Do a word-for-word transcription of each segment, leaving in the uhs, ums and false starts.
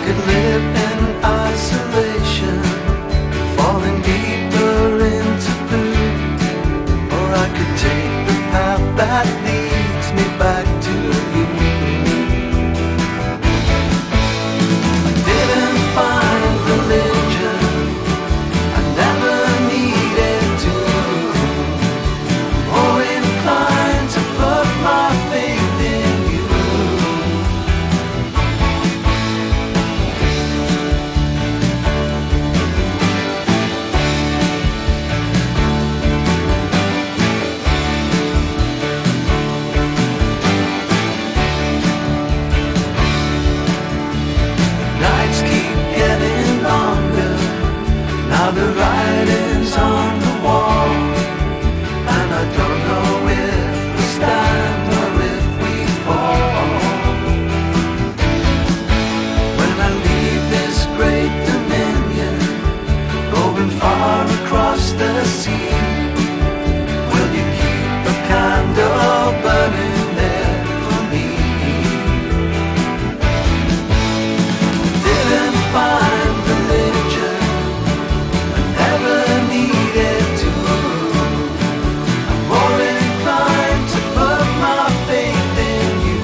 could live in isolation, falling deeper into blue, or I could take the path that leads me back to you. I didn't find religion, I never needed to. I'm more inclined to put my faith in you. Nights keep getting longer, now the writing's on the wall, and I don't know if we stand or if we fall. When I leave this great dominion, going far across the sea, will you keep a candle burning there for me? Didn't find religion, I never needed to. I'm more inclined to put my faith in you.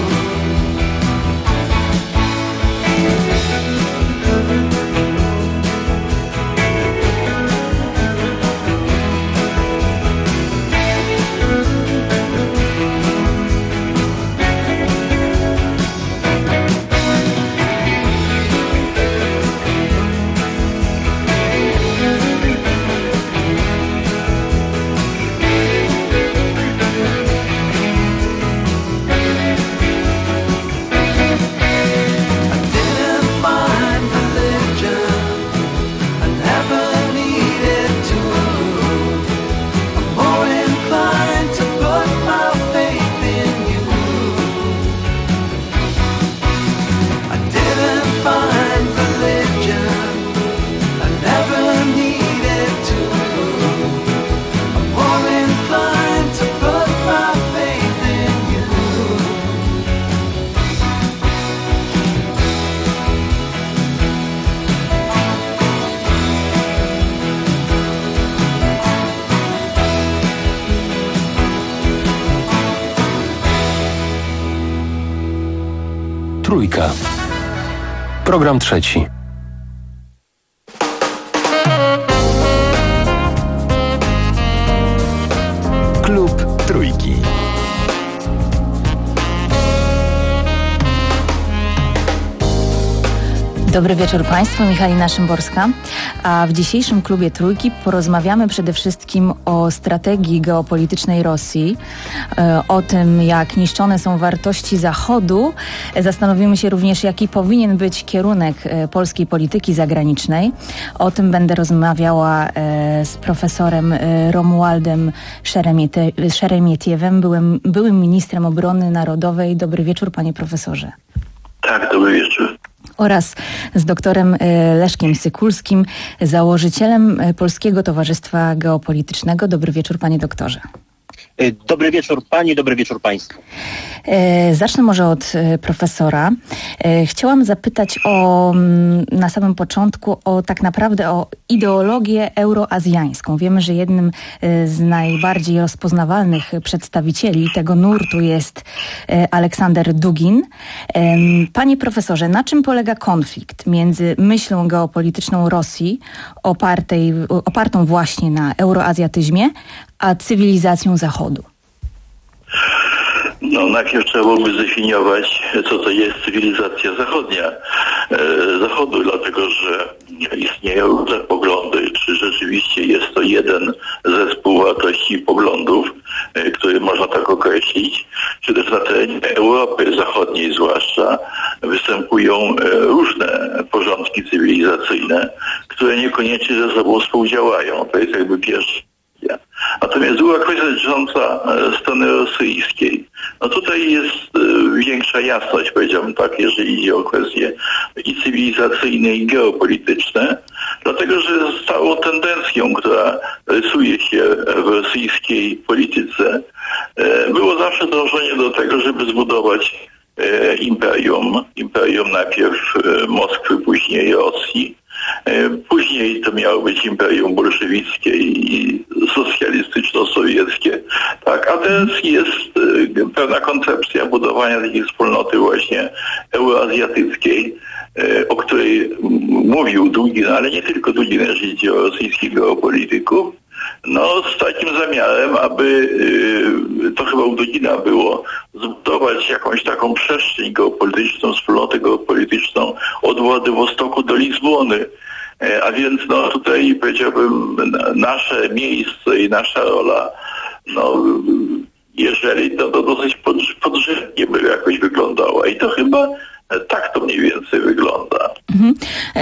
I didn't find religion, I never needed to. I'm more inclined to put my faith in you. I didn't find religion, I never needed to. I'm more inclined to put my faith in you. Trójka. Program trzeci. Klub Trójki. Dobry wieczór Państwu, Michalina Szymborska. A w dzisiejszym klubie Trójki porozmawiamy przede wszystkim o strategii geopolitycznej Rosji, e, o tym, jak niszczone są wartości Zachodu. Zastanowimy się również, jaki powinien być kierunek e, polskiej polityki zagranicznej. O tym będę rozmawiała e, z profesorem e, Romualdem Szeremiete- Szeremietiewem, byłym, byłym ministrem obrony narodowej. Dobry wieczór, panie profesorze. Tak, dobry wieczór. Oraz z doktorem e, Leszkiem Sykulskim, założycielem e, Polskiego Towarzystwa Geopolitycznego. Dobry wieczór, panie doktorze. Dobry wieczór pani, dobry wieczór państwu. E, zacznę może od e, profesora. E, chciałam zapytać o, m, na samym początku o tak naprawdę o ideologię euroazjańską. Wiemy, że jednym e, z najbardziej rozpoznawalnych przedstawicieli tego nurtu jest e, Aleksander Dugin. E, panie profesorze, na czym polega konflikt między myślą geopolityczną Rosji, opartej, opartą właśnie na euroazjatyzmie, a cywilizacją Zachodu? No najpierw trzeba byłoby zdefiniować, co to jest cywilizacja zachodnia, e, Zachodu, dlatego że istnieją różne poglądy, czy rzeczywiście jest to jeden zespół wartości i poglądów, e, który można tak określić, czy też na terenie Europy Zachodniej zwłaszcza występują e, różne porządki cywilizacyjne, które niekoniecznie ze sobą współdziałają. To jest jakby pierwszy. Natomiast druga kwestia dotycząca strony rosyjskiej. No tutaj jest większa jasność, powiedziałbym tak, jeżeli idzie o kwestie i cywilizacyjne, i geopolityczne, dlatego że stałą tendencją, która rysuje się w rosyjskiej polityce, było zawsze dążenie do tego, żeby zbudować imperium. Imperium najpierw Moskwy, później Rosji. Później to miało być imperium bolszewickie i socjalistyczno-sowieckie. Tak, a teraz jest pewna koncepcja budowania takiej wspólnoty właśnie euroazjatyckiej, o której mówił Dugin, ale nie tylko Dugin, jeżeli chodzi o rosyjskich geopolityków. No z takim zamiarem, aby to chyba u Dugina było, zbudować jakąś taką przestrzeń geopolityczną, wspólnotę geopolityczną od Władywostoku do Lizbony. A więc no tutaj powiedziałbym nasze miejsce i nasza rola, no jeżeli to, to dosyć podrzędnie by jakoś wyglądała i to chyba tak to mniej więcej wygląda. Mhm.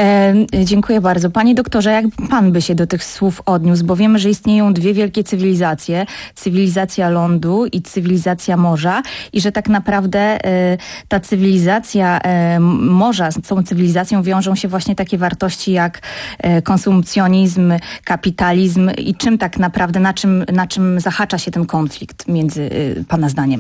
E, dziękuję bardzo. Panie doktorze, jak pan by się do tych słów odniósł? Bo wiemy, że istnieją dwie wielkie cywilizacje. Cywilizacja lądu i cywilizacja morza. I że tak naprawdę e, ta cywilizacja e, morza, z tą cywilizacją wiążą się właśnie takie wartości jak e, konsumpcjonizm, kapitalizm. I czym tak naprawdę, na czym, na czym zahacza się ten konflikt między e, pana zdaniem?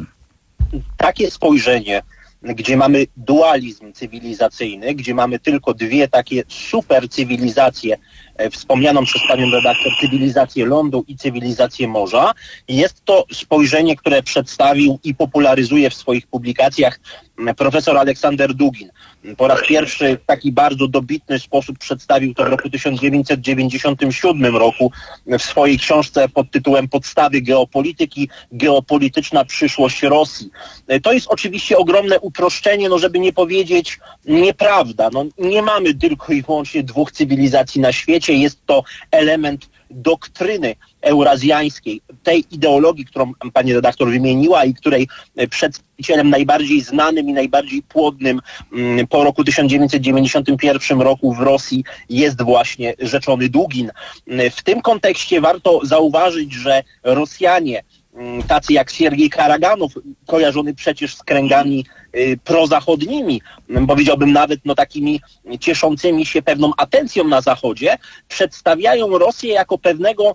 Takie spojrzenie, gdzie mamy dualizm cywilizacyjny, gdzie mamy tylko dwie takie super cywilizacje, wspomnianą przez panią redaktor cywilizację lądu i cywilizację morza. Jest to spojrzenie, które przedstawił i popularyzuje w swoich publikacjach profesor Aleksander Dugin. Po raz pierwszy w taki bardzo dobitny sposób przedstawił to w roku tysiąc dziewięćset dziewięćdziesiątym siódmym roku w swojej książce pod tytułem Podstawy geopolityki, geopolityczna przyszłość Rosji. To jest oczywiście ogromne uproszczenie, no żeby nie powiedzieć nieprawda. No, nie mamy tylko i wyłącznie dwóch cywilizacji na świecie. Jest to element doktryny eurazjańskiej, tej ideologii, którą pani redaktor wymieniła i której przedstawicielem najbardziej znanym i najbardziej płodnym po roku tysiąc dziewięćset dziewięćdziesiątym pierwszym roku w Rosji jest właśnie rzeczony Dugin. W tym kontekście warto zauważyć, że Rosjanie, tacy jak Siergiej Karaganow, kojarzony przecież z kręgami y, prozachodnimi, powiedziałbym nawet no, takimi cieszącymi się pewną atencją na Zachodzie, przedstawiają Rosję jako pewnego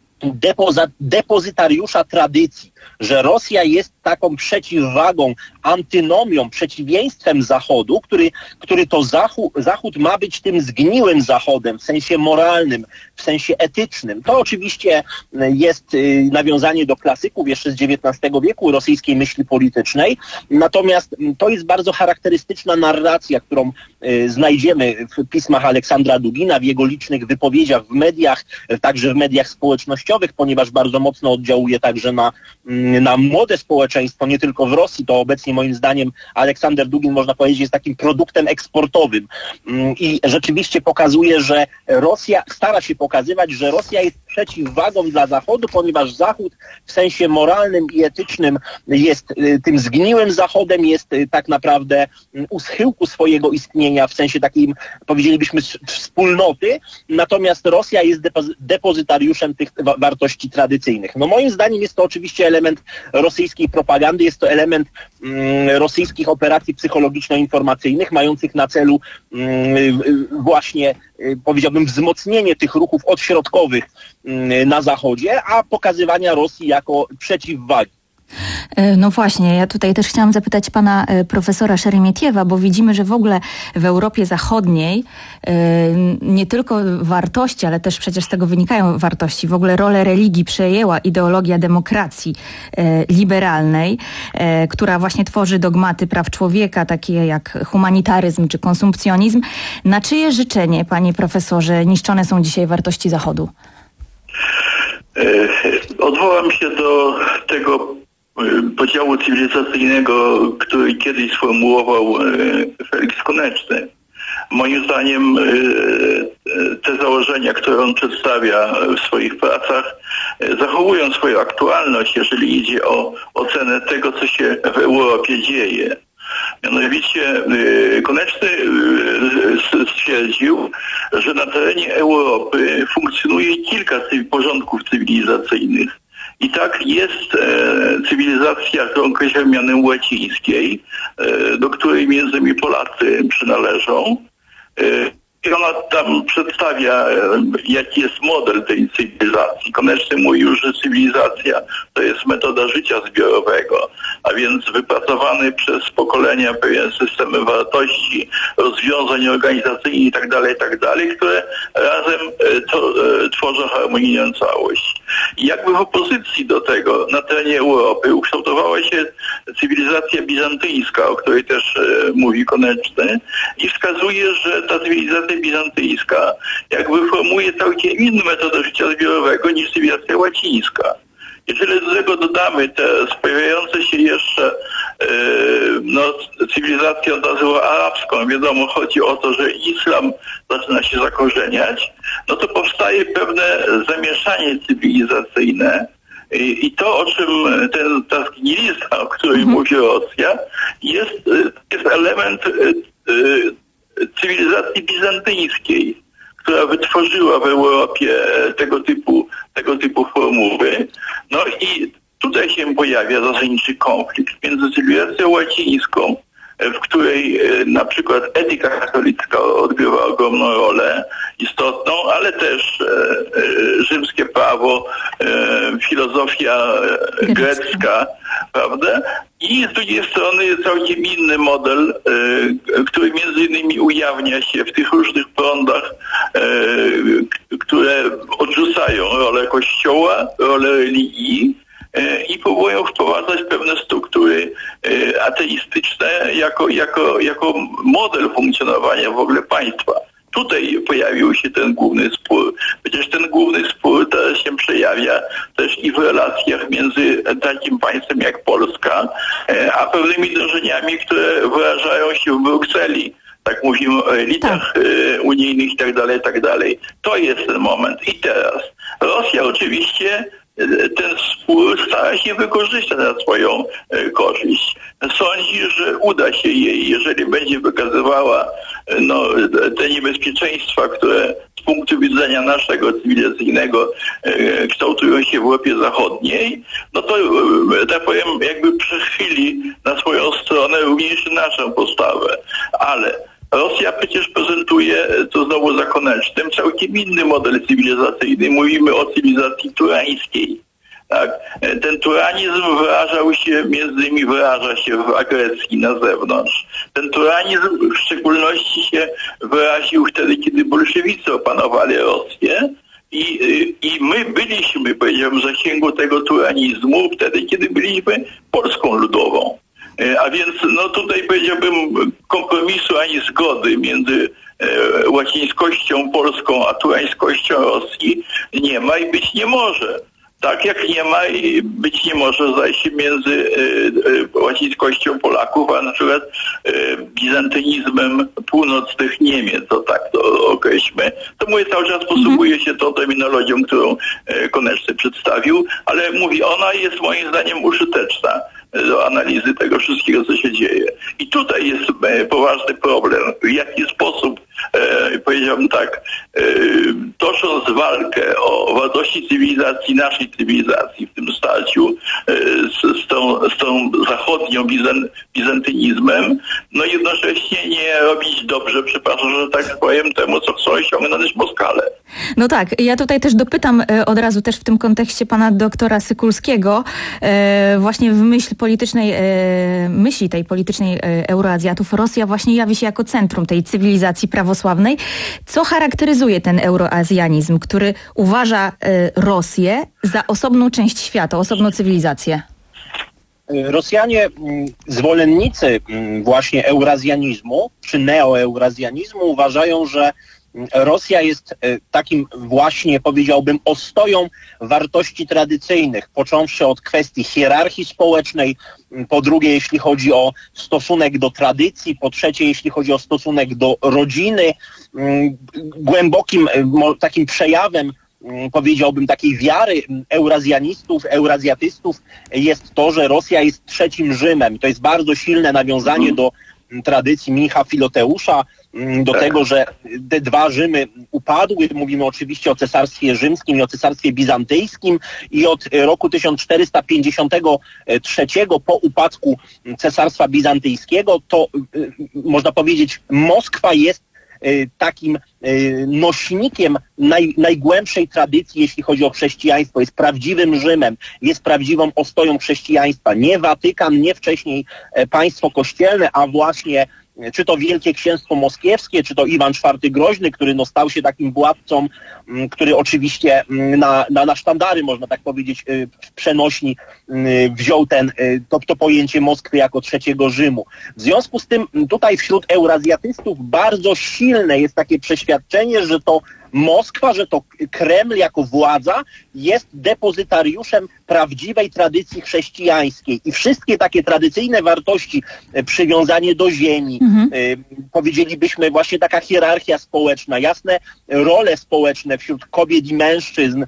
depoza- depozytariusza tradycji, że Rosja jest taką przeciwwagą, antynomią, przeciwieństwem Zachodu, który, który to Zachód, Zachód ma być tym zgniłym Zachodem w sensie moralnym, w sensie etycznym. To oczywiście jest y, nawiązanie do klasyków jeszcze z dziewiętnastego wieku rosyjskiej myśli politycznej, natomiast to jest bardzo charakterystyczna narracja, którą y, znajdziemy w pismach Aleksandra Dugina, w jego licznych wypowiedziach w mediach, także w mediach społecznościowych, ponieważ bardzo mocno oddziałuje także na, na młode społeczeństwo, nie tylko w Rosji. To obecnie moim zdaniem Aleksander Dugin, można powiedzieć, jest takim produktem eksportowym i rzeczywiście pokazuje, że Rosja, stara się pokazywać, że Rosja jest przeciwwagą dla Zachodu, ponieważ Zachód w sensie moralnym i etycznym jest tym zgniłym Zachodem, jest tak naprawdę u schyłku swojego istnienia, w sensie takim, powiedzielibyśmy, wspólnoty, natomiast Rosja jest depozy- depozytariuszem tych wa- wartości tradycyjnych. No moim zdaniem jest to oczywiście element rosyjskiej propagandy, jest to element mm, rosyjskich operacji psychologiczno-informacyjnych, mających na celu mm, właśnie, y, powiedziałbym, wzmocnienie tych ruchów odśrodkowych y, na Zachodzie, a pokazywania Rosji jako przeciwwagi. No właśnie, ja tutaj też chciałam zapytać pana profesora Szeremietiewa, bo widzimy, że w ogóle w Europie Zachodniej nie tylko wartości, ale też przecież z tego wynikają wartości, w ogóle rolę religii przejęła ideologia demokracji liberalnej, która właśnie tworzy dogmaty praw człowieka, takie jak humanitaryzm czy konsumpcjonizm. Na czyje życzenie, panie profesorze, niszczone są dzisiaj wartości Zachodu? Odwołam się do tego podziału cywilizacyjnego, który kiedyś sformułował Felix Koneczny. Moim zdaniem te założenia, które on przedstawia w swoich pracach, zachowują swoją aktualność, jeżeli idzie o ocenę tego, co się w Europie dzieje. Mianowicie Koneczny stwierdził, że na terenie Europy funkcjonuje kilka porządków cywilizacyjnych. I tak jest e, cywilizacja, którą określa mianem łacińskiej, e, do której między innymi Polacy przynależą. E, Ona tam przedstawia, jaki jest model tej cywilizacji. Koneczny mówił, że cywilizacja to jest metoda życia zbiorowego, a więc wypracowany przez pokolenia pewien system wartości, rozwiązań organizacyjnych itd., itd., które razem to, tworzą harmonijną całość. I jakby w opozycji do tego na terenie Europy ukształtowała się cywilizacja bizantyjska, o której też mówi Koneczny, i wskazuje, że ta cywilizacja bizantyjska jakby formuje całkiem inną metodę życia zbiorowego niż cywilizacja łacińska. Jeżeli do tego dodamy te pojawiające się jeszcze yy, no, cywilizację azjatycko-arabską, wiadomo, chodzi o to, że islam zaczyna się zakorzeniać, no to powstaje pewne zamieszanie cywilizacyjne. I, i to, o czym ten, ta zgnilizna, o której mhm. mówi Rosja, jest, jest element yy, cywilizacji bizantyjskiej, która wytworzyła w Europie tego typu, tego typu formuły. No i tutaj się pojawia zasadniczy konflikt między cywilizacją łacińską, w której na przykład etyka katolicka odgrywa ogromną rolę istotną, ale też e, rzymskie prawo, e, filozofia grecka, prawda? I z drugiej strony całkiem inny model, e, który między innymi ujawnia się w tych różnych prądach, e, które odrzucają rolę Kościoła, rolę religii, i próbują wprowadzać pewne struktury ateistyczne jako, jako, jako model funkcjonowania w ogóle państwa. Tutaj pojawił się ten główny spór. Przecież ten główny spór teraz się przejawia też i w relacjach między takim państwem jak Polska, a pewnymi dążeniami, które wyrażają się w Brukseli. Tak mówimy o elitach tak. unijnych i tak dalej, i tak dalej. To jest ten moment. I teraz Rosja oczywiście ten spór stara się wykorzystać na swoją e, korzyść. Sądzi, że uda się jej, jeżeli będzie wykazywała no, te niebezpieczeństwa, które z punktu widzenia naszego cywilizacyjnego e, kształtują się w Europie Zachodniej, no to, e, tak powiem, jakby przechyli na swoją stronę również naszą postawę. Ale Rosja przecież prezentuje, to znowu za Konecznym, całkiem inny model cywilizacyjny. Mówimy o cywilizacji turańskiej. Tak? Ten turanizm wyrażał się, między innymi wyraża się w agresji na zewnątrz. Ten turanizm w szczególności się wyraził wtedy, kiedy bolszewicy opanowali Rosję. I, I my byliśmy, powiedziałbym, w zasięgu tego turanizmu wtedy, kiedy byliśmy Polską Ludową. A więc no tutaj powiedziałbym kompromisu ani zgody między e, łacińskością polską a turańskością Rosji nie ma i być nie może. Tak jak nie ma i być nie może zdaje się między e, e, łacińskością Polaków, a na przykład e, bizantynizmem północnych Niemiec, to tak to określmy. To mówię, cały czas posługuje się tą terminologią, którą e, Koneczny przedstawił, ale mówi, ona jest moim zdaniem użyteczna do analizy tego wszystkiego, co się dzieje. I tutaj jest e, poważny problem. W jaki sposób, e, powiedziałbym tak, e, tocząc walkę o wartości cywilizacji, naszej cywilizacji w tym starciu e, z, z, tą, z tą zachodnią bizan, bizantynizmem, no jednocześnie nie robić dobrze, przepraszam, że tak powiem, temu, co chcą osiągnąć Moskale. No tak, ja tutaj też dopytam e, od razu też w tym kontekście pana doktora Sykulskiego, e, właśnie w myśl politycznej, e, myśli tej politycznej e, Euroazjatów, Rosja właśnie jawi się jako centrum tej cywilizacji prawosławnej. Co charakteryzuje ten euroazjanizm, który uważa e, Rosję za osobną część świata, osobną cywilizację? Rosjanie, zwolennicy właśnie eurazjanizmu, czy neoeurazjanizmu uważają, że Rosja jest takim właśnie, powiedziałbym, ostoją wartości tradycyjnych, począwszy od kwestii hierarchii społecznej, po drugie, jeśli chodzi o stosunek do tradycji, po trzecie, jeśli chodzi o stosunek do rodziny. Głębokim takim przejawem, powiedziałbym, takiej wiary eurazjanistów, eurazjatystów jest to, że Rosja jest trzecim Rzymem. To jest bardzo silne nawiązanie do tradycji Mnicha Filoteusza, do tak. tego, że te dwa Rzymy upadły. Mówimy oczywiście o Cesarstwie Rzymskim i o Cesarstwie Bizantyjskim i od roku tysiąc czterysta pięćdziesiątego trzeciego po upadku Cesarstwa Bizantyjskiego to można powiedzieć, Moskwa jest takim nośnikiem naj, najgłębszej tradycji, jeśli chodzi o chrześcijaństwo, jest prawdziwym Rzymem, jest prawdziwą ostoją chrześcijaństwa. Nie Watykan, nie wcześniej państwo kościelne, a właśnie czy to Wielkie Księstwo Moskiewskie, czy to Iwan czwarty Groźny, który no, stał się takim władcą, który oczywiście na, na, na sztandary, można tak powiedzieć, w przenośni wziął ten, to, to pojęcie Moskwy jako trzeciego Rzymu. W związku z tym tutaj wśród eurazjatystów bardzo silne jest takie przeświadczenie, że to Moskwa, że to Kreml jako władza jest depozytariuszem prawdziwej tradycji chrześcijańskiej i wszystkie takie tradycyjne wartości, przywiązanie do ziemi, mhm. y, powiedzielibyśmy właśnie taka hierarchia społeczna, jasne role społeczne wśród kobiet i mężczyzn,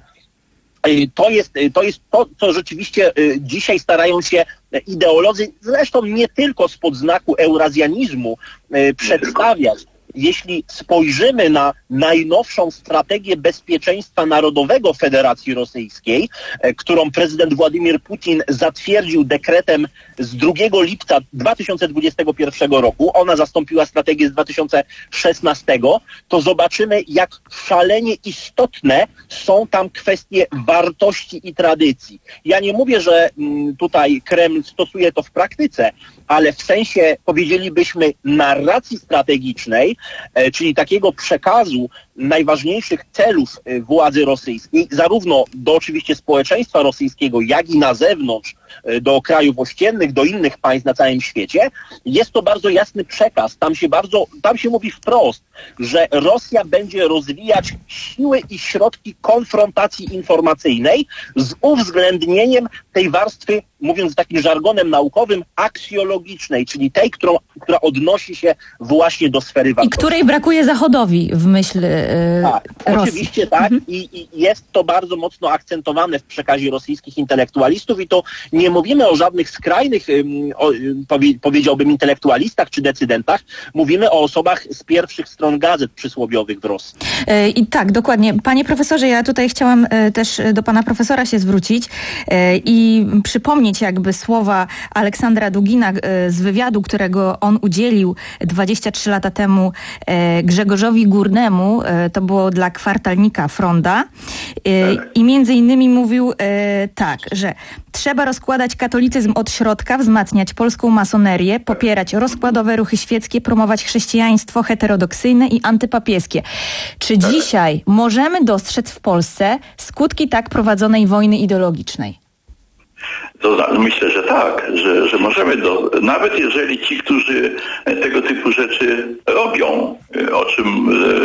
y, to jest, y, to jest to, co rzeczywiście y, dzisiaj starają się ideolodzy, zresztą nie tylko spod znaku eurazjanizmu, y, przedstawiać. Jeśli spojrzymy na najnowszą strategię bezpieczeństwa narodowego Federacji Rosyjskiej, którą prezydent Władimir Putin zatwierdził dekretem z drugiego lipca dwa tysiące dwudziestego pierwszego roku, ona zastąpiła strategię z dwa tysiące szesnastego, to zobaczymy, jak szalenie istotne są tam kwestie wartości i tradycji. Ja nie mówię, że tutaj Kreml stosuje to w praktyce, ale w sensie, powiedzielibyśmy, narracji strategicznej, czyli takiego przekazu najważniejszych celów władzy rosyjskiej, zarówno do oczywiście społeczeństwa rosyjskiego, jak i na zewnątrz, do krajów ościennych, do innych państw na całym świecie, jest to bardzo jasny przekaz. Tam się bardzo, tam się mówi wprost, że Rosja będzie rozwijać siły i środki konfrontacji informacyjnej z uwzględnieniem tej warstwy, mówiąc takim żargonem naukowym, aksjologicznej, czyli tej, którą, która odnosi się właśnie do sfery wartości. I której brakuje Zachodowi w myśl yy, tak, Rosji. Oczywiście tak mhm. I, i jest to bardzo mocno akcentowane w przekazie rosyjskich intelektualistów i to nie mówimy o żadnych skrajnych, o, powie, powiedziałbym, intelektualistach czy decydentach. Mówimy o osobach z pierwszych stron gazet przysłowiowych w Rosji. Yy, I tak, dokładnie. Panie profesorze, ja tutaj chciałam yy, też do pana profesora się zwrócić yy, i przypomnieć jakby słowa Aleksandra Dugina yy, z wywiadu, którego on udzielił dwadzieścia trzy lata temu yy, Grzegorzowi Górnemu. Yy, to było dla kwartalnika Fronda. Yy, I między innymi mówił yy, tak, że trzeba rozkładać katolicyzm od środka, wzmacniać polską masonerię, popierać rozkładowe ruchy świeckie, promować chrześcijaństwo heterodoksyjne i antypapieskie. Czy dzisiaj możemy dostrzec w Polsce skutki tak prowadzonej wojny ideologicznej? To myślę, że tak, że, że możemy, do, nawet jeżeli ci, którzy tego typu rzeczy robią, o czym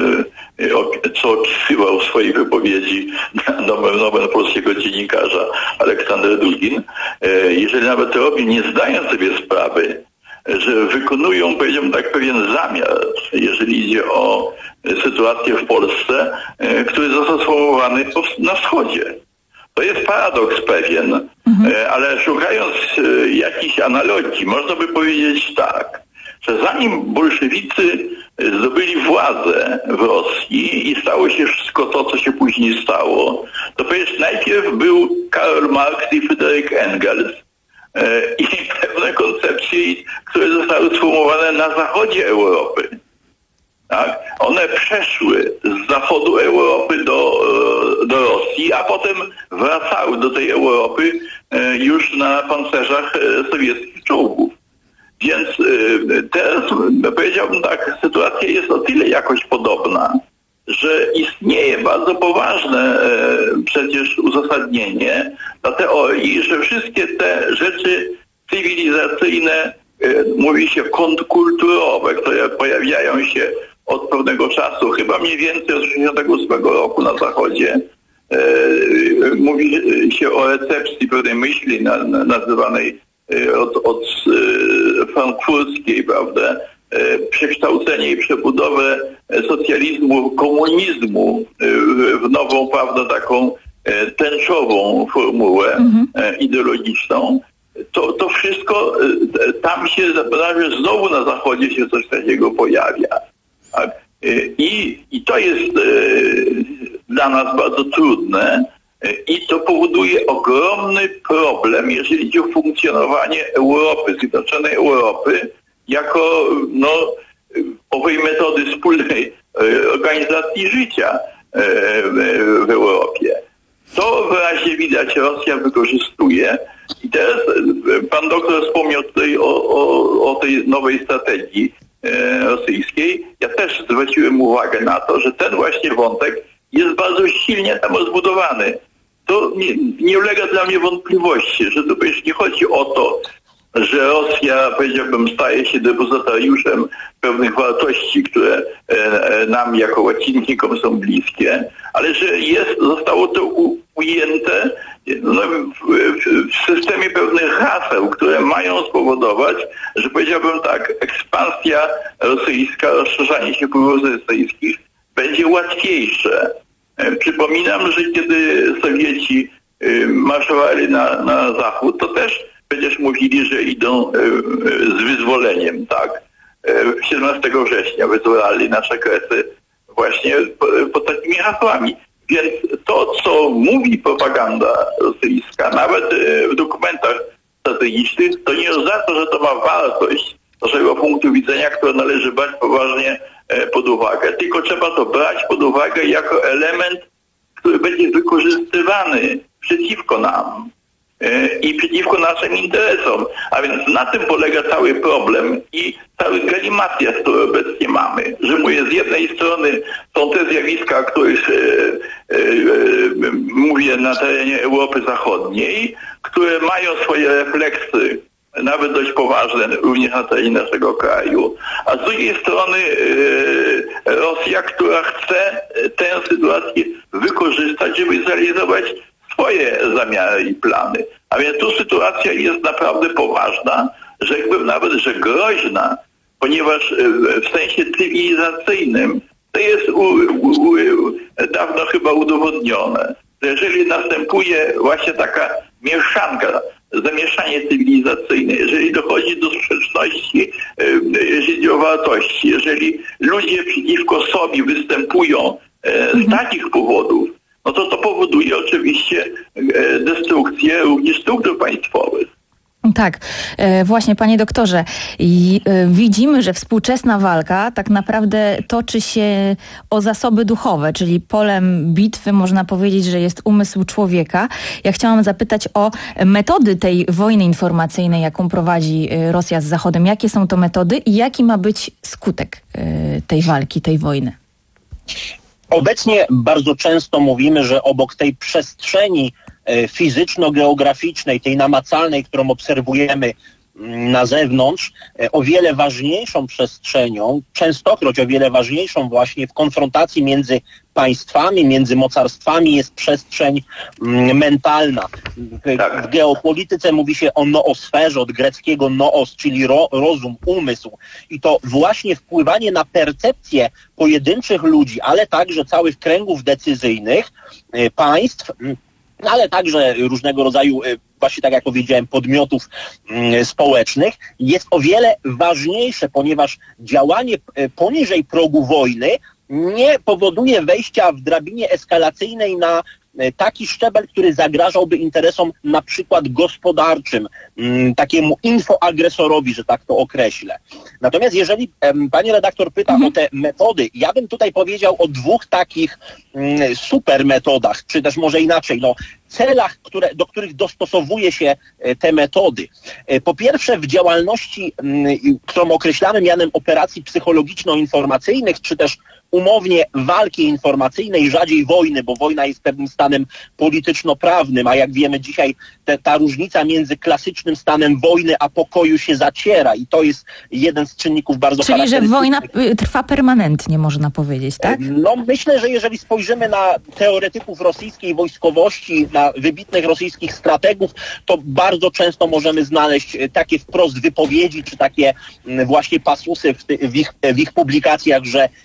o, co opisywał w swojej wypowiedzi nomen nomen polskiego dziennikarza Aleksander Dugin, jeżeli nawet to robią, nie zdają sobie sprawy, że wykonują, powiedziałbym tak, pewien zamiar, jeżeli idzie o sytuację w Polsce, który został sformułowany na wschodzie. To jest paradoks pewien, mhm. ale szukając jakichś analogii, można by powiedzieć tak, że zanim bolszewicy zdobyli władzę w Rosji i stało się wszystko to, co się później stało, to przecież najpierw był Karl Marx i Friedrich Engels i pewne koncepcje, które zostały sformułowane na zachodzie Europy. Tak? One przeszły z zachodu Europy do, do Rosji, a potem wracały do tej Europy już na pancerzach sowieckich czołgów. Więc teraz, powiedziałbym tak, sytuacja jest o tyle jakoś podobna, że istnieje bardzo poważne przecież uzasadnienie dla teorii, że wszystkie te rzeczy cywilizacyjne, mówi się kontrkulturowe, które pojawiają się od pewnego czasu, chyba mniej więcej od sześćdziesiątego ósmego roku na Zachodzie, e, mówi się o recepcji pewnej myśli na, na, nazywanej e, od, od e, frankfurskiej, prawda, e, przekształcenie i przebudowę socjalizmu, komunizmu e, w nową, prawda, taką e, tęczową formułę mhm. e, ideologiczną. To, to wszystko e, tam się, że znowu na Zachodzie się coś takiego pojawia. Tak? I, I to jest e, dla nas bardzo trudne e, i to powoduje ogromny problem, jeżeli chodzi o funkcjonowanie Europy, Zjednoczonej Europy, jako no, owej metody wspólnej organizacji życia w Europie. To wyraźnie widać, Rosja wykorzystuje. I teraz pan doktor wspomniał tutaj o, o, o tej nowej strategii rosyjskiej. Ja też zwróciłem uwagę na to, że ten właśnie wątek jest bardzo silnie tam rozbudowany. To nie, nie ulega dla mnie wątpliwości, że to przecież nie chodzi o to, że Rosja, powiedziałbym, staje się depozytariuszem pewnych wartości, które nam jako łacinnikom są bliskie, ale że jest, zostało to u, ujęte no, w, w systemie pewnych haseł, które mają spowodować, że powiedziałbym tak, ekspansja rosyjska, rozszerzanie się wpływów rosyjskich będzie łatwiejsze. Przypominam, że kiedy Sowieci marszowali na, na zachód, to też przecież mówili, że idą z wyzwoleniem, tak. siedemnastego września wyzwalali nasze Kresy właśnie pod takimi hasłami. Więc to, co mówi propaganda rosyjska, nawet w dokumentach strategicznych, to nie oznacza, że to ma wartość z naszego punktu widzenia, które należy brać poważnie pod uwagę. Tylko trzeba to brać pod uwagę jako element, który będzie wykorzystywany przeciwko nam i przeciwko naszym interesom. A więc na tym polega cały problem i cały galimatia, który obecnie mamy. Że mówię, z jednej strony są te zjawiska, o których e, e, e, mówię na terenie Europy Zachodniej, które mają swoje refleksy, nawet dość poważne, również na terenie naszego kraju. A z drugiej strony e, Rosja, która chce tę sytuację wykorzystać, żeby zrealizować swoje zamiary i plany. A więc tu sytuacja jest naprawdę poważna, rzekłbym nawet, że groźna, ponieważ w sensie cywilizacyjnym to jest u, u, u, dawno chyba udowodnione, że jeżeli następuje właśnie taka mieszanka, zamieszanie cywilizacyjne, jeżeli dochodzi do sprzeczności, jeżeli o wartości, jeżeli ludzie przeciwko sobie występują z takich powodów, no to to powoduje oczywiście destrukcję również struktur państwowych. Tak, właśnie panie doktorze, i widzimy, że współczesna walka tak naprawdę toczy się o zasoby duchowe, czyli polem bitwy można powiedzieć, że jest umysł człowieka. Ja chciałam zapytać o metody tej wojny informacyjnej, jaką prowadzi Rosja z Zachodem. Jakie są to metody i jaki ma być skutek tej walki, tej wojny? Obecnie bardzo często mówimy, że obok tej przestrzeni fizyczno-geograficznej, tej namacalnej, którą obserwujemy na zewnątrz, o wiele ważniejszą przestrzenią, częstokroć o wiele ważniejszą właśnie w konfrontacji między państwami, między mocarstwami jest przestrzeń mentalna. W geopolityce mówi się o noosferze, od greckiego noos, czyli ro, rozum, umysł. I to właśnie wpływanie na percepcję pojedynczych ludzi, ale także całych kręgów decyzyjnych państw, ale także różnego rodzaju, właśnie tak jak powiedziałem, podmiotów społecznych, jest o wiele ważniejsze, ponieważ działanie poniżej progu wojny nie powoduje wejścia w drabinie eskalacyjnej na taki szczebel, który zagrażałby interesom na przykład gospodarczym, takiemu infoagresorowi, że tak to określę. Natomiast jeżeli pani redaktor pyta mhm. o te metody, ja bym tutaj powiedział o dwóch takich super metodach, czy też może inaczej, no celach, które, do których dostosowuje się te metody. Po pierwsze w działalności, którą określamy mianem operacji psychologiczno-informacyjnych, czy też umownie walki informacyjnej, rzadziej wojny, bo wojna jest pewnym stanem polityczno-prawnym, a jak wiemy dzisiaj te, ta różnica między klasycznym stanem wojny a pokoju się zaciera i to jest jeden z czynników bardzo Czyli, charakterystycznych. Że wojna trwa permanentnie, można powiedzieć, tak? No myślę, że jeżeli spojrzymy na teoretyków rosyjskiej wojskowości, na wybitnych rosyjskich strategów, to bardzo często możemy znaleźć takie wprost wypowiedzi, czy takie właśnie pasusy w, ty, w, ich, w ich publikacjach, że nie ma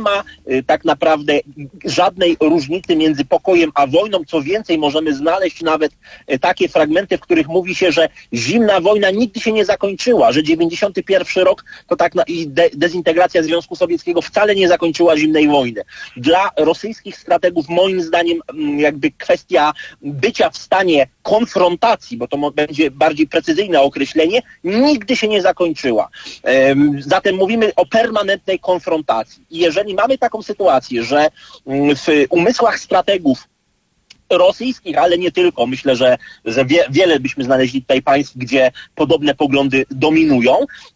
ma y, tak naprawdę żadnej różnicy między pokojem a wojną. Co więcej, możemy znaleźć nawet y, takie fragmenty, w których mówi się, że zimna wojna nigdy się nie zakończyła, że dziewięćdziesiąty pierwszy rok to tak na, i de, dezintegracja Związku Sowieckiego wcale nie zakończyła zimnej wojny. Dla rosyjskich strategów moim zdaniem jakby kwestia bycia w stanie konfrontacji, bo to mo- będzie bardziej precyzyjne określenie, nigdy się nie zakończyła. Ym, zatem mówimy o permanentnej konfrontacji. I jeżeli mamy taką sytuację, że ym, w umysłach strategów rosyjskich, ale nie tylko. Myślę, że, że wie, wiele byśmy znaleźli tutaj państw, gdzie podobne poglądy dominują.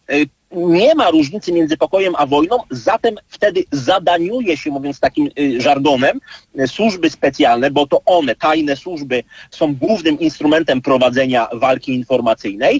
Nie ma różnicy między pokojem a wojną, zatem wtedy zadaniuje się, mówiąc takim żargonem, służby specjalne, bo to one, tajne służby, są głównym instrumentem prowadzenia walki informacyjnej,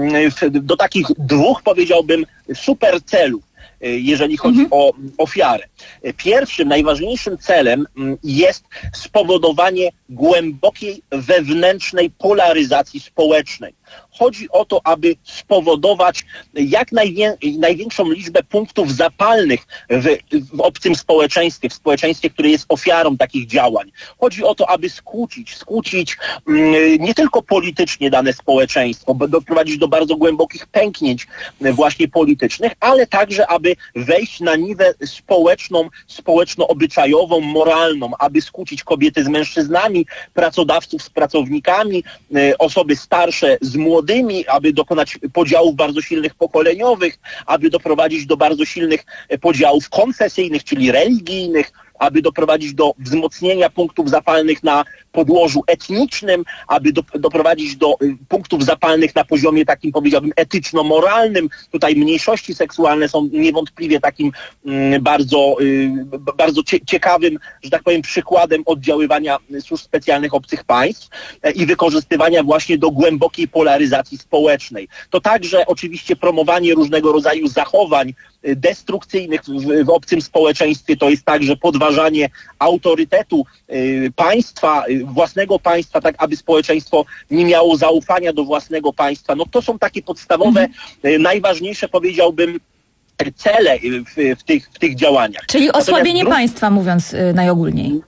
do takich dwóch, powiedziałbym, super celów, jeżeli chodzi mhm. o ofiarę. Pierwszym, najważniejszym celem jest spowodowanie głębokiej wewnętrznej polaryzacji społecznej. Chodzi o to, aby spowodować jak najwię- największą liczbę punktów zapalnych w, w obcym społeczeństwie, w społeczeństwie, które jest ofiarą takich działań. Chodzi o to, aby skłócić, skłócić mm, nie tylko politycznie dane społeczeństwo, bo doprowadzić do bardzo głębokich pęknięć właśnie politycznych, ale także, aby wejść na niwę społeczną, społeczno-obyczajową, moralną, aby skłócić kobiety z mężczyznami, pracodawców z pracownikami, y, osoby starsze z młodymi, aby dokonać podziałów bardzo silnych pokoleniowych, aby doprowadzić do bardzo silnych podziałów konfesyjnych, czyli religijnych, aby doprowadzić do wzmocnienia punktów zapalnych na podłożu etnicznym, aby do, doprowadzić do y, punktów zapalnych na poziomie takim, powiedziałbym, etyczno-moralnym. Tutaj mniejszości seksualne są niewątpliwie takim y, bardzo, y, bardzo cie, ciekawym, że tak powiem, przykładem oddziaływania służb specjalnych obcych państw y, i wykorzystywania właśnie do głębokiej polaryzacji społecznej. To także oczywiście promowanie różnego rodzaju zachowań y, destrukcyjnych w, w obcym społeczeństwie, to jest także podważanie autorytetu y, państwa, y, własnego państwa, tak aby społeczeństwo nie miało zaufania do własnego państwa. No to są takie podstawowe, mm-hmm. y, najważniejsze, powiedziałbym, cele w, w, tych, w tych działaniach. Czyli osłabienie dru- państwa, mówiąc y, najogólniej.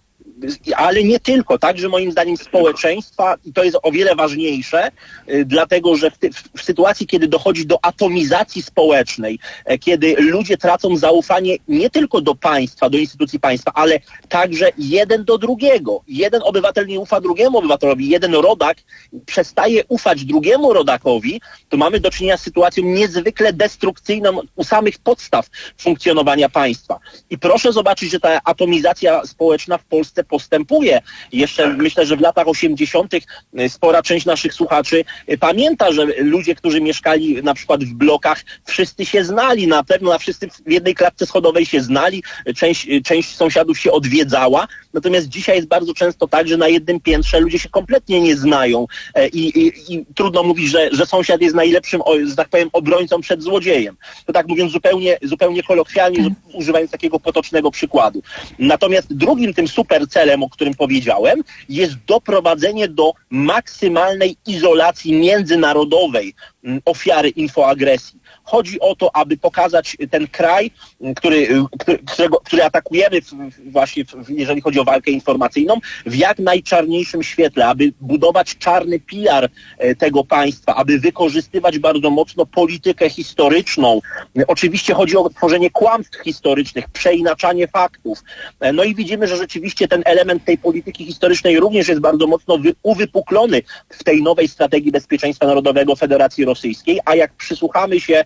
Ale nie tylko, także moim zdaniem społeczeństwa, i to jest o wiele ważniejsze, y, dlatego że w, ty, w, w sytuacji, kiedy dochodzi do atomizacji społecznej, e, kiedy ludzie tracą zaufanie nie tylko do państwa, do instytucji państwa, ale także jeden do drugiego. Jeden obywatel nie ufa drugiemu obywatelowi, jeden rodak przestaje ufać drugiemu rodakowi, to mamy do czynienia z sytuacją niezwykle destrukcyjną u samych podstaw funkcjonowania państwa. I proszę zobaczyć, że ta atomizacja społeczna w Polsce postępuje. Jeszcze myślę, że w latach osiemdziesiątych spora część naszych słuchaczy pamięta, że ludzie, którzy mieszkali na przykład w blokach, wszyscy się znali, na pewno na wszyscy w jednej klatce schodowej się znali, część, część sąsiadów się odwiedzała, natomiast dzisiaj jest bardzo często tak, że na jednym piętrze ludzie się kompletnie nie znają i, i, i trudno mówić, że, że sąsiad jest najlepszym, że tak powiem, obrońcą przed złodziejem. To tak mówiąc zupełnie, zupełnie kolokwialnie, używając takiego potocznego przykładu. Natomiast drugim tym super celem, o którym powiedziałem, jest doprowadzenie do maksymalnej izolacji międzynarodowej ofiary infoagresji. Chodzi o to, aby pokazać ten kraj, który, który, którego, który atakujemy w, właśnie, w, jeżeli chodzi o walkę informacyjną, w jak najczarniejszym świetle, aby budować czarny pilar tego państwa, aby wykorzystywać bardzo mocno politykę historyczną. Oczywiście chodzi o tworzenie kłamstw historycznych, przeinaczanie faktów. No i widzimy, że rzeczywiście ten element tej polityki historycznej również jest bardzo mocno wy, uwypuklony w tej nowej strategii bezpieczeństwa narodowego Federacji Rosyjskiej, a jak przysłuchamy się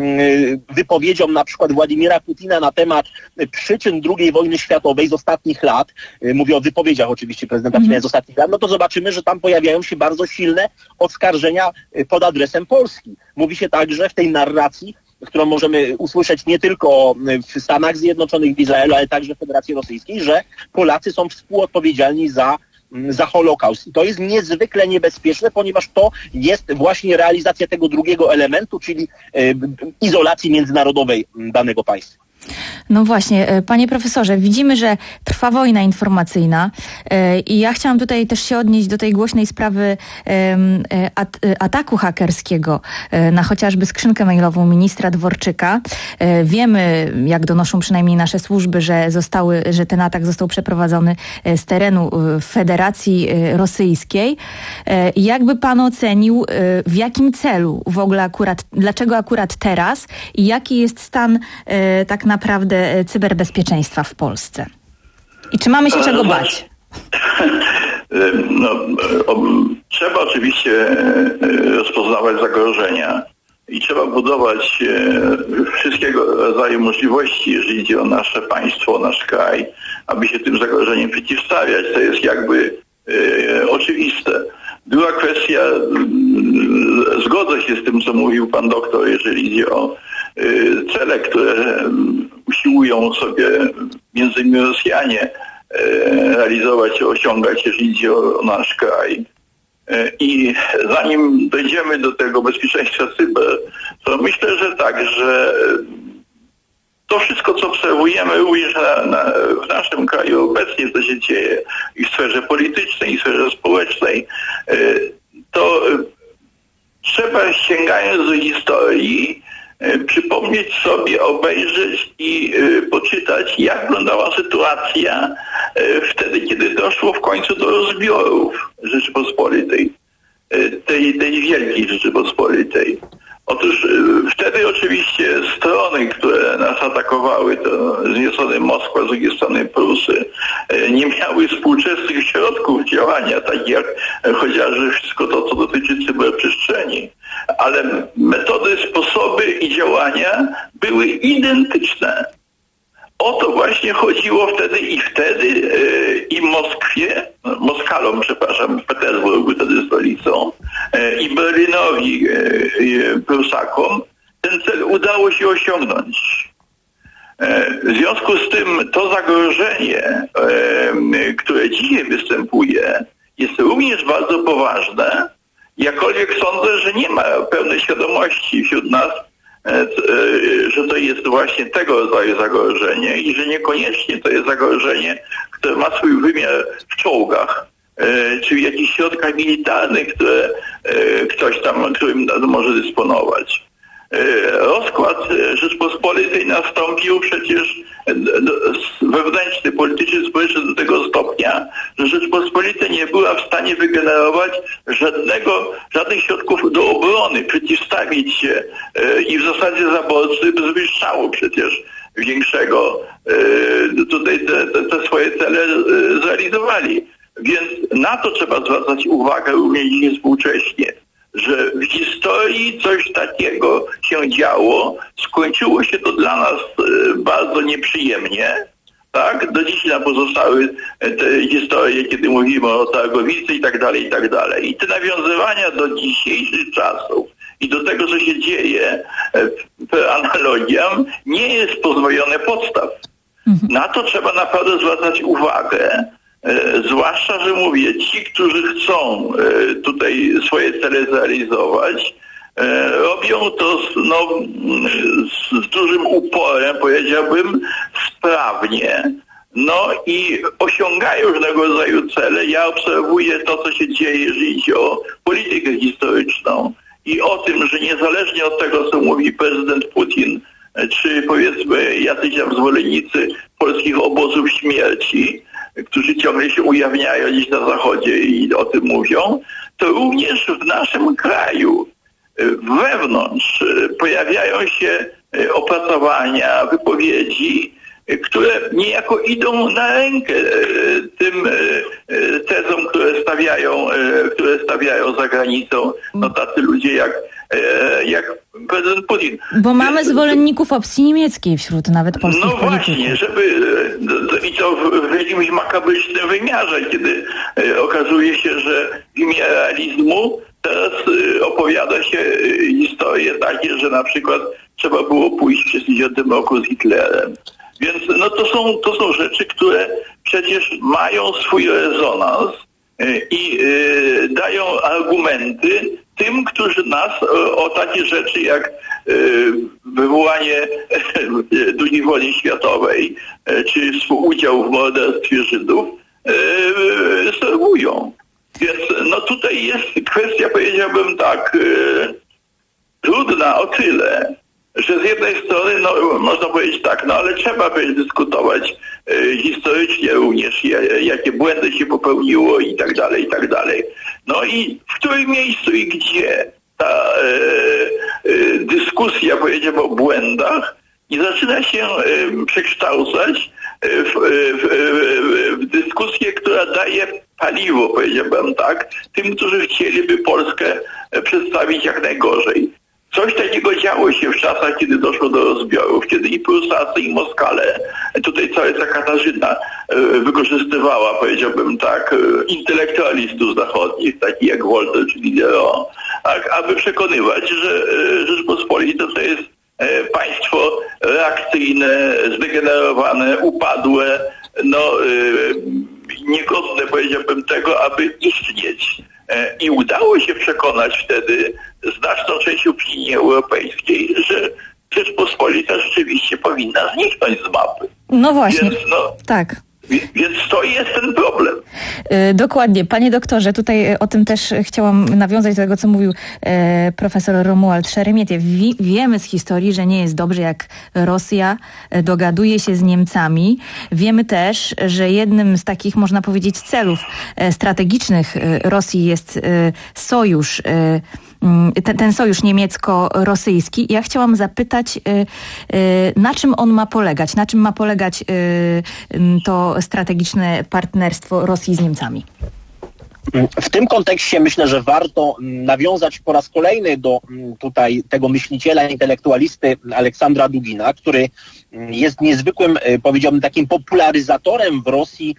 wypowiedziom na przykład Władimira Putina na temat przyczyn drugiej wojny światowej z ostatnich lat, mówię o wypowiedziach oczywiście prezydenta Putina z ostatnich lat, no to zobaczymy, że tam pojawiają się bardzo silne oskarżenia pod adresem Polski. Mówi się także w tej narracji, którą możemy usłyszeć nie tylko w Stanach Zjednoczonych, w Izraelu, ale także w Federacji Rosyjskiej, że Polacy są współodpowiedzialni za za Holokaust. I to jest niezwykle niebezpieczne, ponieważ to jest właśnie realizacja tego drugiego elementu, czyli y, izolacji międzynarodowej danego państwa. No właśnie, panie profesorze, widzimy, że trwa wojna informacyjna i ja chciałam tutaj też się odnieść do tej głośnej sprawy ataku hakerskiego na chociażby skrzynkę mailową ministra Dworczyka. Wiemy, jak donoszą przynajmniej nasze służby, że zostały, że ten atak został przeprowadzony z terenu Federacji Rosyjskiej. Jakby pan ocenił, w jakim celu w ogóle akurat, dlaczego akurat teraz i jaki jest stan tak naprawdę cyberbezpieczeństwa w Polsce? I czy mamy się czego bać? No, o, trzeba oczywiście rozpoznawać zagrożenia i trzeba budować wszystkiego rodzaju możliwości, jeżeli idzie o nasze państwo, o nasz kraj, aby się tym zagrożeniem przeciwstawiać. To jest jakby e, oczywiste. Druga kwestia, zgodzę się z tym, co mówił pan doktor, jeżeli idzie o cele, które usiłują sobie między innymi Rosjanie realizować, osiągać, jeżeli idzie o, o nasz kraj. I zanim dojdziemy do tego bezpieczeństwa cyber, to myślę, że tak, że to wszystko, co obserwujemy również na, na, w naszym kraju obecnie, co się dzieje i w sferze politycznej, i w sferze społecznej, to trzeba, sięgając do historii, przypomnieć sobie, obejrzeć i poczytać, jak wyglądała sytuacja wtedy, kiedy doszło w końcu do rozbiorów Rzeczypospolitej, tej, tej wielkiej Rzeczypospolitej. Otóż wtedy oczywiście strony, które nas atakowały, to z jednej strony Moskwa, z drugiej strony Prusy, nie miały współczesnych środków działania, takich jak chociażby wszystko to, co dotyczy cyberprzestrzeni. Ale metody, sposoby i działania były identyczne. O to właśnie chodziło wtedy i wtedy yy, i Moskwie, Moskalom, przepraszam, Petersburgu wtedy stolicą, yy, i Berlinowi, yy, Prusakom, ten cel udało się osiągnąć. Yy, w związku z tym to zagrożenie, yy, które dzisiaj występuje, jest również bardzo poważne, jakkolwiek sądzę, że nie ma pełnej świadomości wśród nas, że to jest właśnie tego rodzaju zagrożenie i że niekoniecznie to jest zagrożenie, które ma swój wymiar w czołgach, czy w jakichś środkach militarnych, które ktoś tam, którym może dysponować. Rozkład Rzeczpospolitej nastąpił przecież wewnętrzny, polityczny, społeczny do tego stopnia, że Rzeczpospolita nie była w stanie wygenerować żadnego, żadnych środków do obrony, przeciwstawić się i w zasadzie zaborcy bez wystrzału przecież większego tutaj te, te, te swoje cele zrealizowali. Więc na to trzeba zwracać uwagę również dzisiaj współcześnie, że w historii coś takiego się działo, skończyło się to dla nas bardzo nieprzyjemnie, tak? Do dziś nam pozostały te historie, kiedy mówimy o Targowicy i tak dalej, i tak dalej. I te nawiązywania do dzisiejszych czasów i do tego, co się dzieje per analogiam, nie jest pozbawione podstaw. Mhm. Na to trzeba naprawdę zwracać uwagę. E, zwłaszcza, że mówię, ci, którzy chcą e, tutaj swoje cele zrealizować, e, robią to z, no, z, z dużym uporem, powiedziałbym, sprawnie, no i osiągają różnego rodzaju cele. Ja obserwuję to, co się dzieje, jeżeli idzie o politykę historyczną i o tym, że niezależnie od tego, co mówi prezydent Putin, czy powiedzmy jacyś tam zwolennicy polskich obozów śmierci, którzy ciągle się ujawniają gdzieś na Zachodzie i o tym mówią, to również w naszym kraju wewnątrz pojawiają się opracowania, wypowiedzi, które niejako idą na rękę tym tezom, które stawiają, które stawiają za granicą no tacy ludzie jak, jak prezydent Putin. Bo mamy zwolenników opcji niemieckiej wśród nawet polskich no polityków. No właśnie, żeby i to w jakimś makabrycznym wymiarze, kiedy okazuje się, że w imię realizmu teraz opowiada się historie takie, że na przykład trzeba było pójść w tysiąc dziewięćset sześćdziesiątym roku z Hitlerem. Więc no to są, to są rzeczy, które przecież mają swój rezonans i y, dają argumenty tym, którzy nas o, o takie rzeczy jak wywołanie drugiej wojny światowej czy współudział w morderstwie Żydów serwują. Więc no tutaj jest kwestia, powiedziałbym tak, trudna o tyle, że z jednej strony no, można powiedzieć tak, no ale trzeba będzie dyskutować e, historycznie również, je, jakie błędy się popełniło i tak dalej, i tak dalej. No i w którym miejscu i gdzie ta e, e, dyskusja, powiedziałbym, o błędach nie zaczyna się e, przekształcać w, w, w, w dyskusję, która daje paliwo, powiedziałbym tak, tym, którzy chcieliby Polskę przedstawić jak najgorzej. Coś takiego działo się w czasach, kiedy doszło do rozbiorów, kiedy i Prusacy, i Moskale, tutaj cała Katarzyna wykorzystywała, powiedziałbym tak, intelektualistów zachodnich, takich jak Voltaire czy Diderot, tak, aby przekonywać, że Rzeczpospolita to jest państwo reakcyjne, zdegenerowane, upadłe, no niegodne, powiedziałbym, tego, aby istnieć. I udało się przekonać wtedy znaczną część opinii europejskiej, że Rzeczpospolita rzeczywiście powinna zniknąć z mapy. No właśnie, Więc, no, tak. Więc to jest ten problem. Yy, dokładnie. Panie doktorze, tutaj o tym też chciałam nawiązać do tego, co mówił yy, profesor Romuald Szeremietie. Wi- wiemy z historii, że nie jest dobrze, jak Rosja dogaduje się z Niemcami. Wiemy też, że jednym z takich, można powiedzieć, celów yy, strategicznych yy, Rosji jest yy, sojusz yy, Ten, ten sojusz niemiecko-rosyjski. Ja chciałam zapytać, na czym on ma polegać? Na czym ma polegać to strategiczne partnerstwo Rosji z Niemcami? W tym kontekście myślę, że warto nawiązać po raz kolejny do tutaj tego myśliciela, intelektualisty Aleksandra Dugina, który jest niezwykłym, powiedziałbym, takim popularyzatorem w Rosji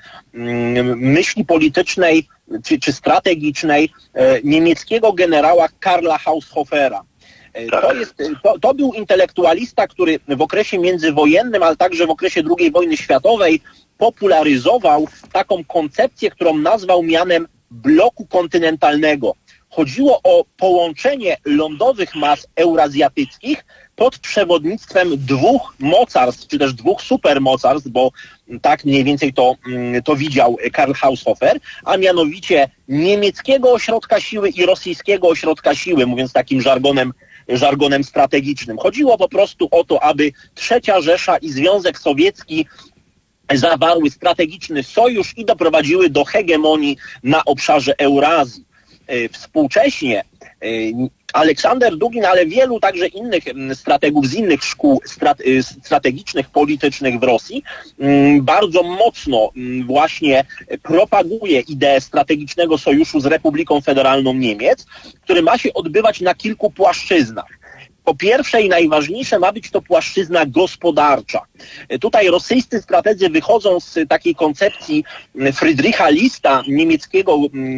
myśli politycznej czy, czy strategicznej niemieckiego generała Karla Haushofera. To, jest, to, to był intelektualista, który w okresie międzywojennym, ale także w okresie drugiej wojny światowej popularyzował taką koncepcję, którą nazwał mianem bloku kontynentalnego. Chodziło o połączenie lądowych mas eurazjatyckich pod przewodnictwem dwóch mocarstw, czy też dwóch supermocarstw, bo tak mniej więcej to, to widział Karl Haushofer, a mianowicie niemieckiego ośrodka siły i rosyjskiego ośrodka siły, mówiąc takim żargonem, żargonem strategicznym. Chodziło po prostu o to, aby Trzecia Rzesza i Związek Sowiecki zawarły strategiczny sojusz i doprowadziły do hegemonii na obszarze Eurazji. Współcześnie Aleksander Dugin, ale wielu także innych strategów z innych szkół strategicznych, politycznych w Rosji bardzo mocno właśnie propaguje ideę strategicznego sojuszu z Republiką Federalną Niemiec, który ma się odbywać na kilku płaszczyznach. Po pierwsze i najważniejsze ma być to płaszczyzna gospodarcza. Tutaj rosyjscy strategzy wychodzą z takiej koncepcji Friedricha Lista, niemieckiego,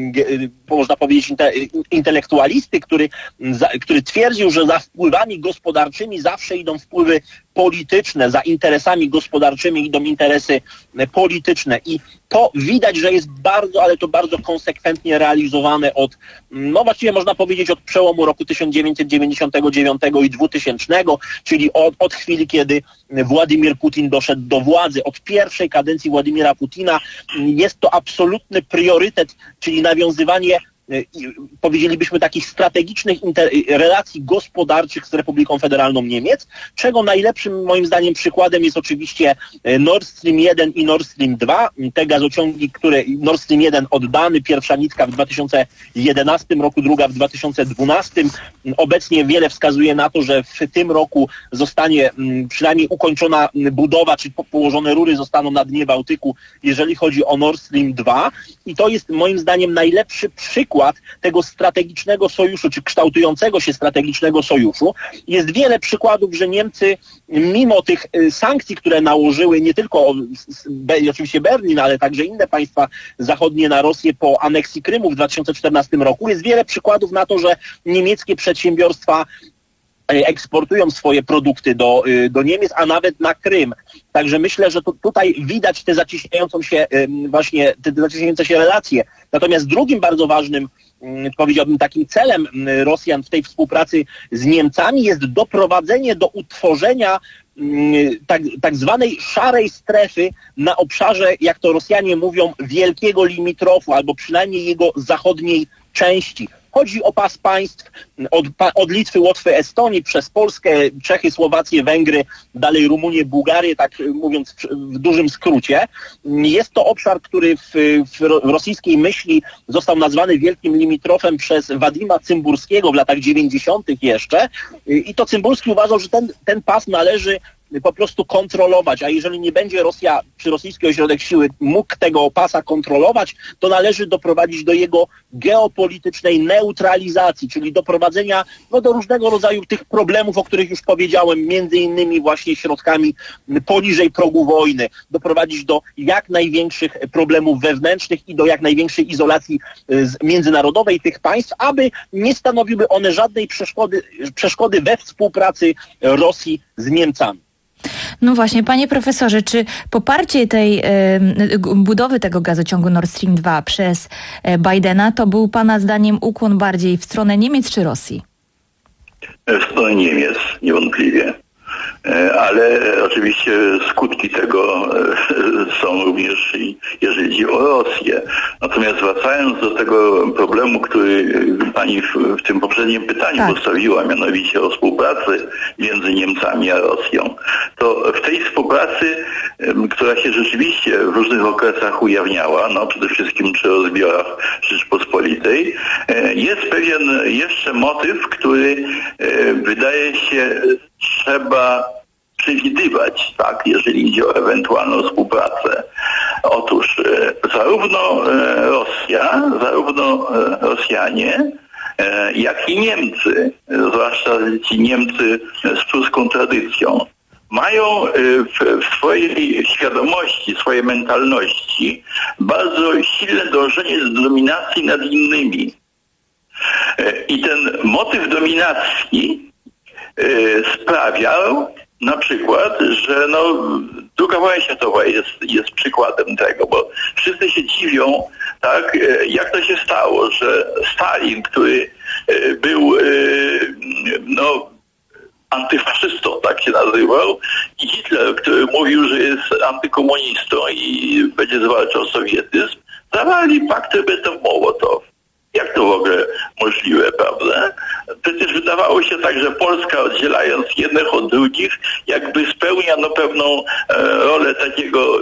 można powiedzieć, intelektualisty, który, który twierdził, że za wpływami gospodarczymi zawsze idą wpływy polityczne, za interesami gospodarczymi idą interesy polityczne i to widać, że jest bardzo, ale to bardzo konsekwentnie realizowane od, no właściwie można powiedzieć od przełomu roku tysiąc dziewięćset dziewięćdziesiątego dziewiątego i dwutysięcznego, czyli od, od chwili, kiedy Władimir Putin doszedł do władzy. Od pierwszej kadencji Władimira Putina jest to absolutny priorytet, czyli nawiązywanie, powiedzielibyśmy, takich strategicznych inter- relacji gospodarczych z Republiką Federalną Niemiec, czego najlepszym moim zdaniem przykładem jest oczywiście Nord Stream jeden i Nord Stream dwa, te gazociągi, które Nord Stream jeden oddany, pierwsza nitka w dwa tysiące jedenastym roku, druga w dwa tysiące dwunastym. Obecnie wiele wskazuje na to, że w tym roku zostanie przynajmniej ukończona budowa, czy położone rury zostaną na dnie Bałtyku, jeżeli chodzi o Nord Stream dwa i to jest moim zdaniem najlepszy przykład tego strategicznego sojuszu, czy kształtującego się strategicznego sojuszu. Jest wiele przykładów, że Niemcy mimo tych sankcji, które nałożyły nie tylko oczywiście Berlin, ale także inne państwa zachodnie na Rosję po aneksji Krymu w dwa tysiące czternastym roku, jest wiele przykładów na to, że niemieckie przedsiębiorstwa eksportują swoje produkty do, do Niemiec, a nawet na Krym. Także myślę, że to tutaj widać tę zacieśniającą się właśnie, te zacieśniające się relacje. Natomiast drugim bardzo ważnym, powiedziałbym, takim celem Rosjan w tej współpracy z Niemcami jest doprowadzenie do utworzenia tak, tak zwanej szarej strefy na obszarze, jak to Rosjanie mówią, wielkiego limitrofu, albo przynajmniej jego zachodniej części. Chodzi o pas państw od, od Litwy, Łotwy, Estonii, przez Polskę, Czechy, Słowację, Węgry, dalej Rumunię, Bułgarię, tak mówiąc w, w dużym skrócie. Jest to obszar, który w, w rosyjskiej myśli został nazwany wielkim limitrofem przez Wadima Cymburskiego w latach dziewięćdziesiątych jeszcze. I to Cymburski uważał, że ten, ten pas należy po prostu kontrolować, a jeżeli nie będzie Rosja czy rosyjski ośrodek siły mógł tego pasa kontrolować, to należy doprowadzić do jego geopolitycznej neutralizacji, czyli doprowadzenia no, do różnego rodzaju tych problemów, o których już powiedziałem, między innymi właśnie środkami poniżej progu wojny, doprowadzić do jak największych problemów wewnętrznych i do jak największej izolacji międzynarodowej tych państw, aby nie stanowiły one żadnej przeszkody, przeszkody we współpracy Rosji z Niemcami. No właśnie, panie profesorze, czy poparcie tej e, budowy tego gazociągu Nord Stream dwa przez e, Bidena to był pana zdaniem ukłon bardziej w stronę Niemiec czy Rosji? W stronę Niemiec, niewątpliwie. Ale oczywiście skutki tego są również, jeżeli chodzi o Rosję. Natomiast wracając do tego problemu, który pani w, w tym poprzednim pytaniu tak. postawiła, mianowicie o współpracy między Niemcami a Rosją, to w tej współpracy, która się rzeczywiście w różnych okresach ujawniała, no przede wszystkim przy rozbiorach Rzeczpospolitej, jest pewien jeszcze motyw, który wydaje się trzeba przewidywać, tak, jeżeli idzie o ewentualną współpracę. Otóż e, zarówno e, Rosja, zarówno e, Rosjanie, e, jak i Niemcy, zwłaszcza ci Niemcy z pruską tradycją, mają e, w, w swojej świadomości, swojej mentalności bardzo silne dążenie do dominacji nad innymi. E, I ten motyw dominacji sprawiał na przykład, że no, druga wojna światowa jest, jest przykładem tego, bo wszyscy się dziwią, tak, jak to się stało, że Stalin, który był no, antyfaszystą, tak się nazywał, i Hitler, który mówił, że jest antykomunistą i będzie zwalczał sowietyzm, zawarli pakt Ribbentrop-Mołotow. Jak to w ogóle możliwe, prawda? Przecież wydawało się tak, że Polska, oddzielając jednych od drugich, jakby spełnia no, pewną e, rolę takiego,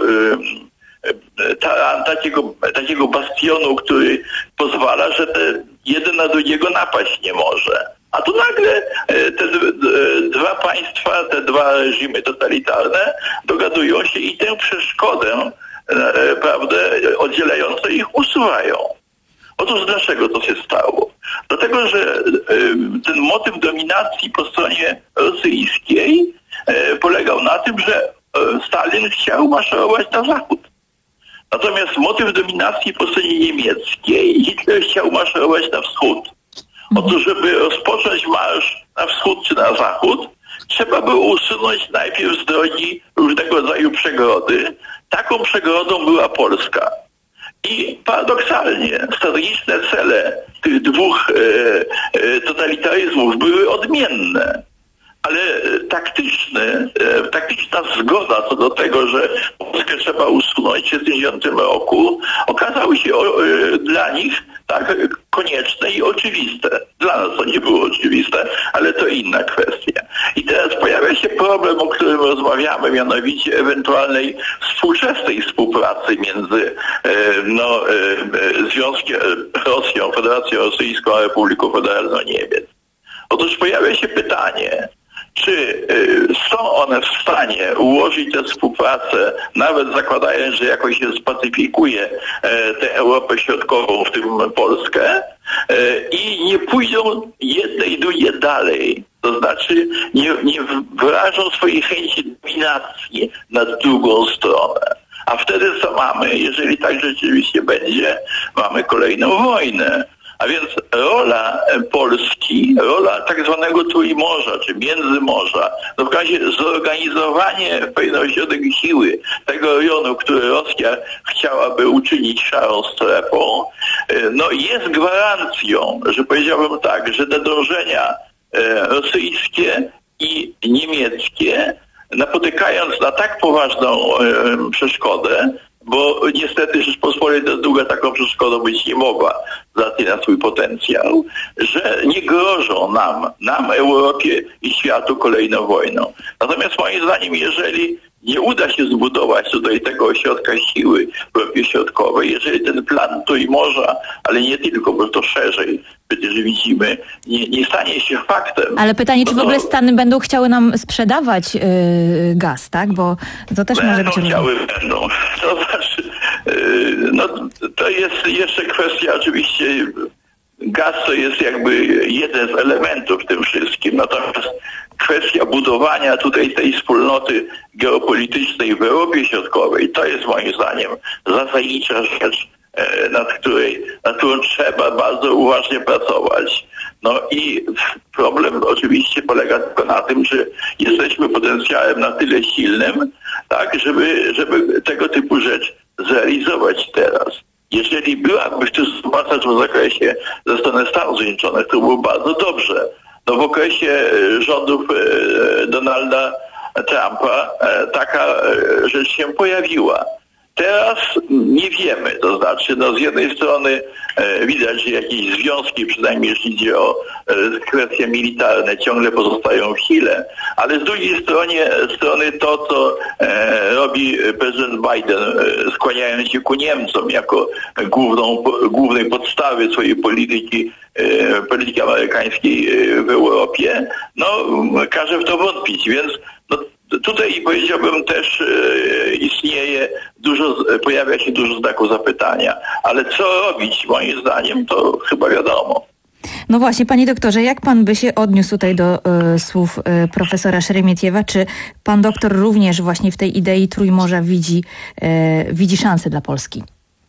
e, ta, takiego, takiego bastionu, który pozwala, że te jeden na drugiego napaść nie może. A tu nagle e, te d, d, dwa państwa, te dwa reżimy totalitarne dogadują się i tę przeszkodę, e, prawda, oddzielającą ich usuwają. Otóż dlaczego to się stało? Dlatego, że y, ten motyw dominacji po stronie rosyjskiej y, polegał na tym, że y, Stalin chciał maszerować na zachód. Natomiast motyw dominacji po stronie niemieckiej Hitler chciał maszerować na wschód. Otóż, żeby rozpocząć marsz na wschód czy na zachód, trzeba było usunąć najpierw z drogi różnego rodzaju przegrody. Taką przegrodą była Polska. I paradoksalnie strategiczne cele tych dwóch e, e, totalitaryzmów były odmienne, ale taktyczny, e, taktyczna zgoda co do tego, że Polskę trzeba usunąć w tysiąc dziewięćset dziewięćdziesiątym roku, okazały się o, e, dla nich tak konieczne i oczywiste. Dla nas to nie było oczywiste, ale to inna kwestia. I teraz pojawia się problem, o którym rozmawiamy, mianowicie ewentualnej współczesnej współpracy między e, no, e, Związkiem Rosją, Federacją Rosyjską a Republiką Federalną Niemiec. Otóż pojawia się pytanie, czy y, są one w stanie ułożyć tę współpracę, nawet zakładając, że jakoś się spacyfikuje y, tę Europę Środkową, w tym Polskę, y, i nie pójdą jedne i drugie dalej. To znaczy nie, nie wyrażą swojej chęci dominacji nad drugą stronę. A wtedy co mamy? Jeżeli tak rzeczywiście będzie, mamy kolejną wojnę. A więc rola Polski, rola tak zwanego Trójmorza, czy Międzymorza, no w razie zorganizowanie w pewien ośrodek siły tego rejonu, który Rosja chciałaby uczynić szarą strefą, no jest gwarancją, że powiedziałbym tak, że te dążenia rosyjskie i niemieckie, napotykając na tak poważną e, przeszkodę, bo niestety Rzeczpospolita druga taką przeszkodą być nie mogła z racji na swój potencjał, że nie grożą nam, nam, Europie i światu kolejną wojną. Natomiast moim zdaniem, jeżeli nie uda się zbudować tutaj tego ośrodka siły w Europie Środkowej, jeżeli ten plan Trójmorza, ale nie tylko, bo to szerzej przecież widzimy, nie, nie stanie się faktem. Ale pytanie, czy w ogóle Stany będą chciały nam sprzedawać yy, gaz, tak? Bo to też będą może być... chciały, będą. To znaczy, yy, no to jest jeszcze kwestia oczywiście, gaz to jest jakby jeden z elementów w tym wszystkim, natomiast kwestia budowania tutaj tej wspólnoty geopolitycznej w Europie Środkowej, to jest moim zdaniem zasadnicza rzecz, nad, której, nad którą trzeba bardzo uważnie pracować. No i problem oczywiście polega tylko na tym, że jesteśmy potencjałem na tyle silnym, tak, żeby, żeby tego typu rzecz zrealizować teraz. Jeżeli byłaby współpraca w zakresie ze strony Stanów Zjednoczonych, to byłoby bardzo dobrze. No w okresie rządów Donalda Trumpa taka rzecz się pojawiła. Teraz nie wiemy, to znaczy no z jednej strony e, widać, że jakieś związki, przynajmniej jeśli idzie o e, kwestie militarne, ciągle pozostają w sile, ale z drugiej strony, strony to, co e, robi prezydent Biden, e, skłaniając się ku Niemcom jako główną, głównej podstawy swojej polityki, e, polityki amerykańskiej w Europie, no każe w to wątpić, więc no, tutaj powiedziałbym też e, istnieje dużo, pojawia się dużo znaków zapytania, ale co robić moim zdaniem, to chyba wiadomo. No właśnie, panie doktorze, jak pan by się odniósł tutaj do y, słów y, profesora Szeremietiewa? Czy pan doktor również właśnie w tej idei Trójmorza widzi, y, widzi szansę dla Polski?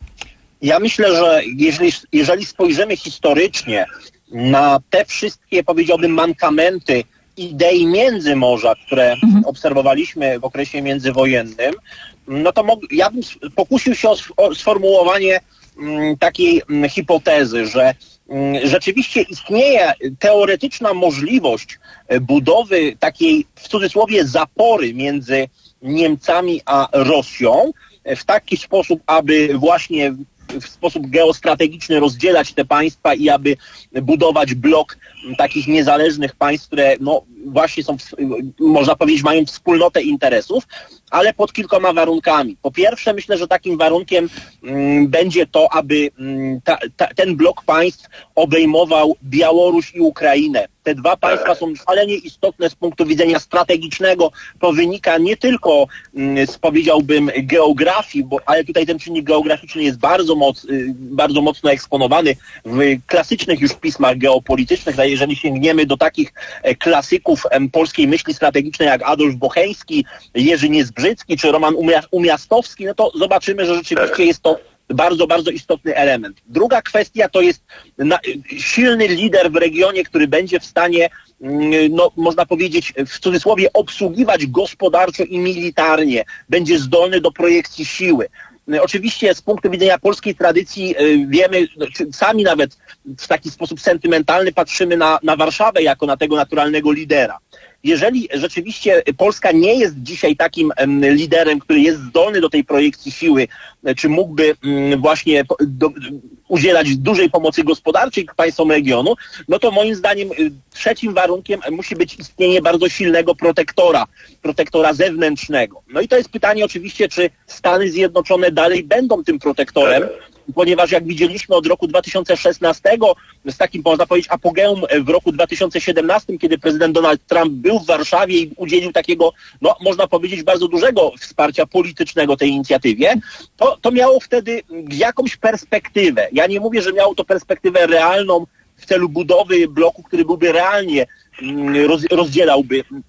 Ja myślę, że jeżeli, jeżeli spojrzymy historycznie na te wszystkie, powiedziałbym, mankamenty idei Międzymorza, które mhm. obserwowaliśmy w okresie międzywojennym, no to mog- ja bym pokusił się o, sw- o sformułowanie m, takiej m, hipotezy, że m, rzeczywiście istnieje teoretyczna możliwość budowy takiej, w cudzysłowie, zapory między Niemcami a Rosją w taki sposób, aby właśnie w sposób geostrategiczny rozdzielać te państwa i aby budować blok takich niezależnych państw, które no właśnie są, można powiedzieć, mają wspólnotę interesów, ale pod kilkoma warunkami. Po pierwsze, myślę, że takim warunkiem mm, będzie to, aby mm, ta, ta, ten blok państw obejmował Białoruś i Ukrainę. Te dwa państwa są szalenie istotne z punktu widzenia strategicznego. To wynika nie tylko mm, z, powiedziałbym, geografii, bo, ale tutaj ten czynnik geograficzny jest bardzo, moc, y, bardzo mocno eksponowany w klasycznych już pismach geopolitycznych. Jeżeli sięgniemy do takich e, klasyków e, polskiej myśli strategicznej jak Adolf Bocheński, Jerzy Niezbrzycki czy Roman Umia- Umiastowski, no to zobaczymy, że rzeczywiście jest to bardzo, bardzo istotny element. Druga kwestia to jest na, silny lider w regionie, który będzie w stanie, no, można powiedzieć, w cudzysłowie obsługiwać gospodarczo i militarnie, będzie zdolny do projekcji siły. Oczywiście z punktu widzenia polskiej tradycji wiemy, sami nawet w taki sposób sentymentalny patrzymy na, na Warszawę jako na tego naturalnego lidera. Jeżeli rzeczywiście Polska nie jest dzisiaj takim um, liderem, który jest zdolny do tej projekcji siły, czy mógłby um, właśnie do, udzielać dużej pomocy gospodarczej państwom regionu, no to moim zdaniem trzecim warunkiem musi być istnienie bardzo silnego protektora, protektora zewnętrznego. No i to jest pytanie oczywiście, czy Stany Zjednoczone dalej będą tym protektorem, ponieważ jak widzieliśmy od roku dwa tysiące szesnastego, z takim, można powiedzieć, apogeum w roku dwa tysiące siedemnastym, kiedy prezydent Donald Trump był w Warszawie i udzielił takiego, no można powiedzieć, bardzo dużego wsparcia politycznego tej inicjatywie, to, to miało wtedy jakąś perspektywę. Ja nie mówię, że miało to perspektywę realną w celu budowy bloku, który byłby realnie roz, rozdzielałby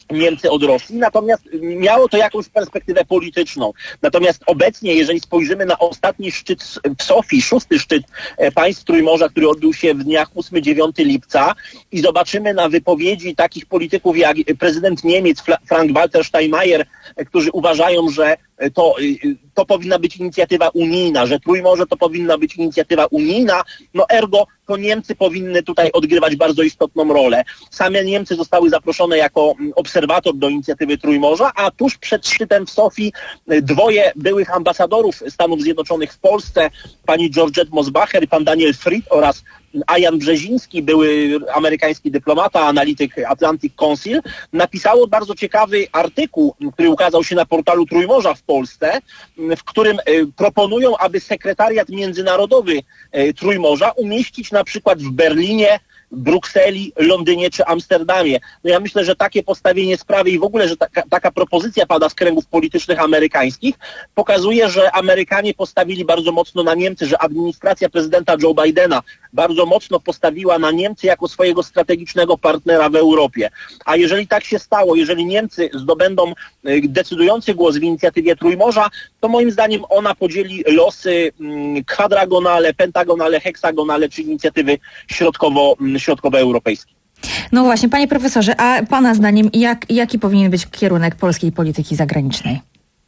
Niemcy od Rosji, natomiast miało to jakąś perspektywę polityczną. Natomiast obecnie, jeżeli spojrzymy na ostatni szczyt w Sofii, szósty szczyt państw Trójmorza, który odbył się w dniach ósmego do dziewiątego lipca i zobaczymy na wypowiedzi takich polityków jak prezydent Niemiec Frank-Walter Steinmeier, którzy uważają, że to, to powinna być inicjatywa unijna, że Trójmorze to powinna być inicjatywa unijna, no ergo to Niemcy powinny tutaj odgrywać bardzo istotną rolę. Same Niemcy zostały zaproszone jako obserwator do inicjatywy Trójmorza, a tuż przed szczytem w Sofii dwoje byłych ambasadorów Stanów Zjednoczonych w Polsce, pani Georgette Mosbacher i pan Daniel Fried oraz Ajan Brzeziński, były amerykański dyplomata, analityk Atlantic Council, napisało bardzo ciekawy artykuł, który ukazał się na portalu Trójmorza w Polsce, w którym proponują, aby sekretariat międzynarodowy Trójmorza umieścić na przykład w Berlinie, Brukseli, Londynie czy Amsterdamie. No ja myślę, że takie postawienie sprawy i w ogóle, że taka, taka propozycja pada z kręgów politycznych amerykańskich, pokazuje, że Amerykanie postawili bardzo mocno na Niemcy, że administracja prezydenta Joe Bidena bardzo mocno postawiła na Niemcy jako swojego strategicznego partnera w Europie. A jeżeli tak się stało, jeżeli Niemcy zdobędą decydujący głos w inicjatywie Trójmorza, to moim zdaniem ona podzieli losy kwadragonale, pentagonale, heksagonale czy inicjatywy środkowo środkowoeuropejskiej. No właśnie, panie profesorze, a pana zdaniem jak, jaki powinien być kierunek polskiej polityki zagranicznej?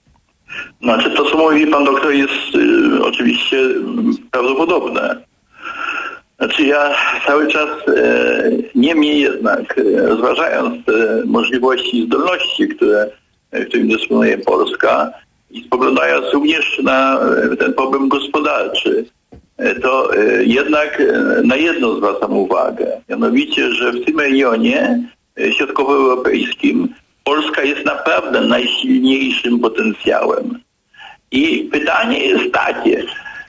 Znaczy to, co mówi pan doktor, jest y, oczywiście prawdopodobne. Znaczy ja cały czas, y, niemniej jednak, y, zważając te możliwości i zdolności, które, którymi dysponuje Polska i spoglądając również na ten problem gospodarczy, to jednak na jedno zwracam uwagę. Mianowicie, że w tym rejonie środkowoeuropejskim Polska jest naprawdę najsilniejszym potencjałem. I pytanie jest takie,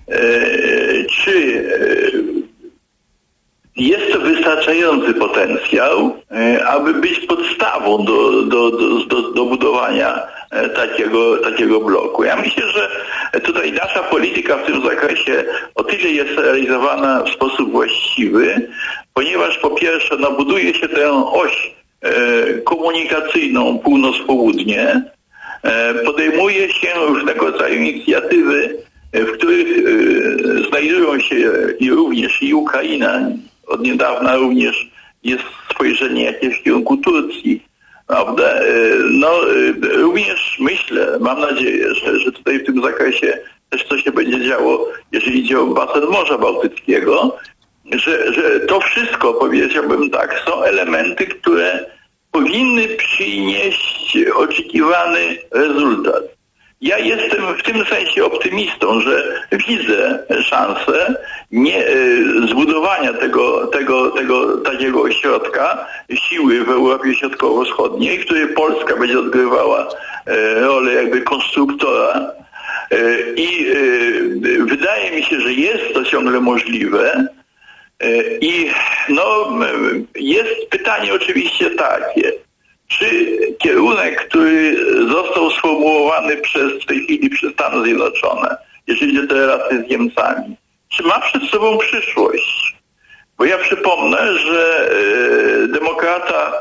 czy jest to wystarczający potencjał, aby być podstawą do, do, do, do budowania takiego, takiego bloku. Ja myślę, że tutaj nasza polityka w tym zakresie o tyle jest realizowana w sposób właściwy, ponieważ po pierwsze no, buduje się tę oś e, komunikacyjną północ-południe, e, podejmuje się różnego rodzaju inicjatywy, w których e, znajdują się i również i Ukraina, od niedawna również jest spojrzenie jakieś w kierunku Turcji, prawda? No również myślę, mam nadzieję, że, że tutaj w tym zakresie też coś się będzie działo, jeżeli idzie o basen Morza Bałtyckiego, że, że to wszystko, powiedziałbym tak, są elementy, które powinny przynieść oczekiwany rezultat. Ja jestem w tym sensie optymistą, że widzę szansę nie zbudowania tego, tego, tego takiego ośrodka siły w Europie Środkowo-Wschodniej, w której Polska będzie odgrywała rolę jakby konstruktora. I wydaje mi się, że jest to ciągle możliwe. I no, jest pytanie oczywiście takie, czy kierunek, który został sformułowany przez w tej chwili przez Stany Zjednoczone, jeżeli chodzi o te relacje z Niemcami, czy ma przed sobą przyszłość? Bo ja przypomnę, że e, demokrata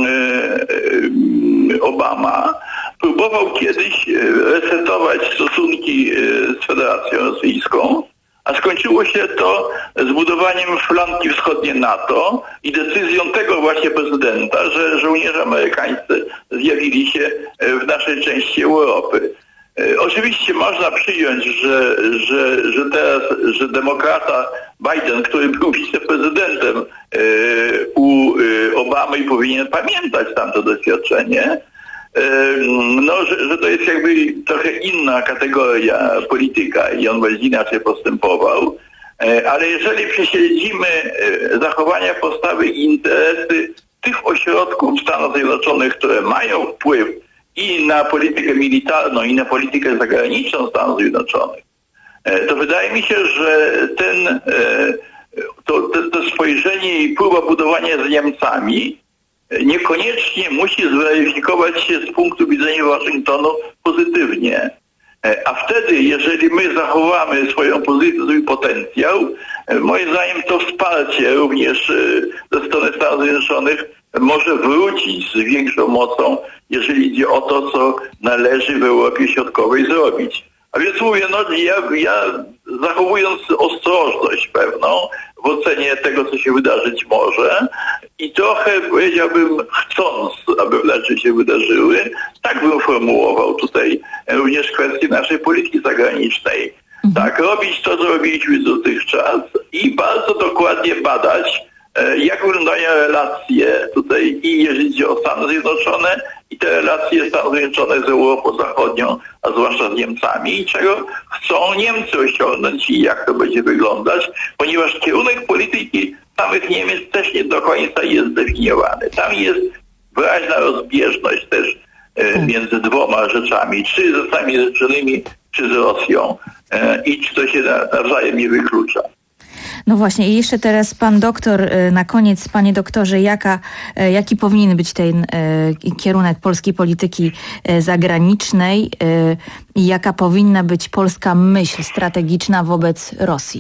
e, Obama próbował kiedyś resetować stosunki z Federacją Rosyjską, a skończyło się to zbudowaniem flanki wschodniej NATO i decyzją tego właśnie prezydenta, że żołnierze amerykańscy zjawili się w naszej części Europy. Oczywiście można przyjąć, że, że, że teraz, że demokrata Biden, który był wiceprezydentem u Obamy i powinien pamiętać tamto doświadczenie, no, że, że to jest jakby trochę inna kategoria polityka i on będzie inaczej postępował. Ale jeżeli prześledzimy zachowania, postawy i interesy tych ośrodków Stanów Zjednoczonych, które mają wpływ i na politykę militarną, i na politykę zagraniczną Stanów Zjednoczonych, to wydaje mi się, że ten, to, to, to spojrzenie i próba budowania z Niemcami niekoniecznie musi zweryfikować się z punktu widzenia Waszyngtonu pozytywnie. A wtedy, jeżeli my zachowamy swoją pozycję, swój potencjał, moim zdaniem to wsparcie również ze strony Stanów Zjednoczonych może wrócić z większą mocą, jeżeli idzie o to, co należy w Europie Środkowej zrobić. A więc mówię, no ja, ja zachowując ostrożność pewną w ocenie tego, co się wydarzyć może i trochę, powiedziałbym, chcąc, aby rzeczy się wydarzyły, tak bym formułował tutaj również kwestię naszej polityki zagranicznej. Tak, robić to, co robiliśmy dotychczas i bardzo dokładnie badać, jak wyglądają relacje tutaj i jeżeli chodzi o Stany Zjednoczone i te relacje Stanów Zjednoczonych z Europą Zachodnią, a zwłaszcza z Niemcami, i czego chcą Niemcy osiągnąć i jak to będzie wyglądać, ponieważ kierunek polityki samych Niemiec też nie do końca jest zdefiniowany. Tam jest wyraźna rozbieżność też e, między dwoma rzeczami, czy ze Stanami Zjednoczonymi, czy z Rosją e, i czy to się nawzajem nie wyklucza. No właśnie i jeszcze teraz pan doktor, na koniec, panie doktorze, jaka, jaki powinien być ten kierunek polskiej polityki zagranicznej i jaka powinna być polska myśl strategiczna wobec Rosji?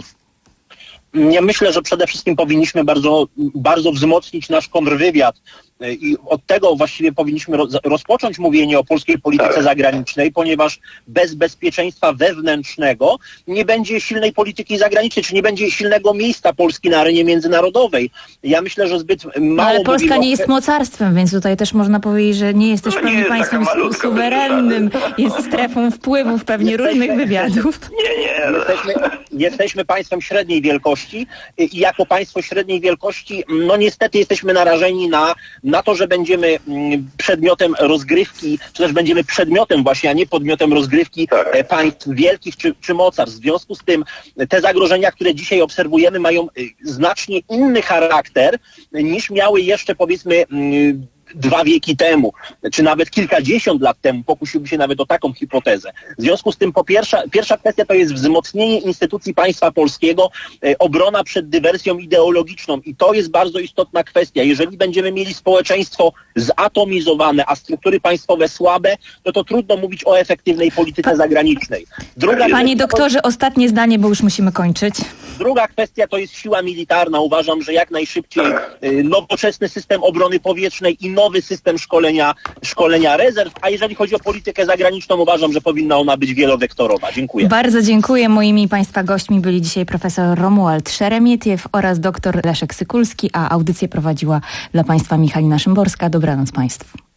Ja myślę, że przede wszystkim powinniśmy bardzo, bardzo wzmocnić nasz kontrwywiad i od tego właściwie powinniśmy rozpocząć mówienie o polskiej polityce zagranicznej, ponieważ bez bezpieczeństwa wewnętrznego nie będzie silnej polityki zagranicznej, czy nie będzie silnego miejsca Polski na arenie międzynarodowej. Ja myślę, że zbyt mało... No, ale Polska mówimy... nie jest mocarstwem, więc tutaj też można powiedzieć, że nie jest też no, pewnie jest państwem suwerennym, jest strefą wpływów pewnie jesteśmy... różnych wywiadów. Nie, nie. Jesteśmy, jesteśmy państwem średniej wielkości i jako państwo średniej wielkości, no niestety jesteśmy narażeni na na to, że będziemy przedmiotem rozgrywki, czy też będziemy przedmiotem właśnie, a nie podmiotem rozgrywki tak. państw wielkich czy, czy mocarstw. W związku z tym te zagrożenia, które dzisiaj obserwujemy, mają znacznie inny charakter niż miały jeszcze powiedzmy dwa wieki temu, czy nawet kilkadziesiąt lat temu, pokusiłbym się nawet o taką hipotezę. W związku z tym po pierwsza, pierwsza kwestia to jest wzmocnienie instytucji państwa polskiego, e, obrona przed dywersją ideologiczną i to jest bardzo istotna kwestia. Jeżeli będziemy mieli społeczeństwo zatomizowane, a struktury państwowe słabe, no to trudno mówić o efektywnej polityce pa- zagranicznej. Druga Panie doktorze, to... ostatnie zdanie, bo już musimy kończyć. Druga kwestia to jest siła militarna. Uważam, że jak najszybciej e, nowoczesny system obrony powietrznej i nowy system szkolenia, szkolenia rezerw, a jeżeli chodzi o politykę zagraniczną, uważam, że powinna ona być wielowektorowa. Dziękuję. Bardzo dziękuję. Moimi Państwa gośćmi byli dzisiaj profesor Romuald Szeremietiew oraz dr Leszek Sykulski, a audycję prowadziła dla Państwa Michalina Szymborska. Dobranoc Państwu.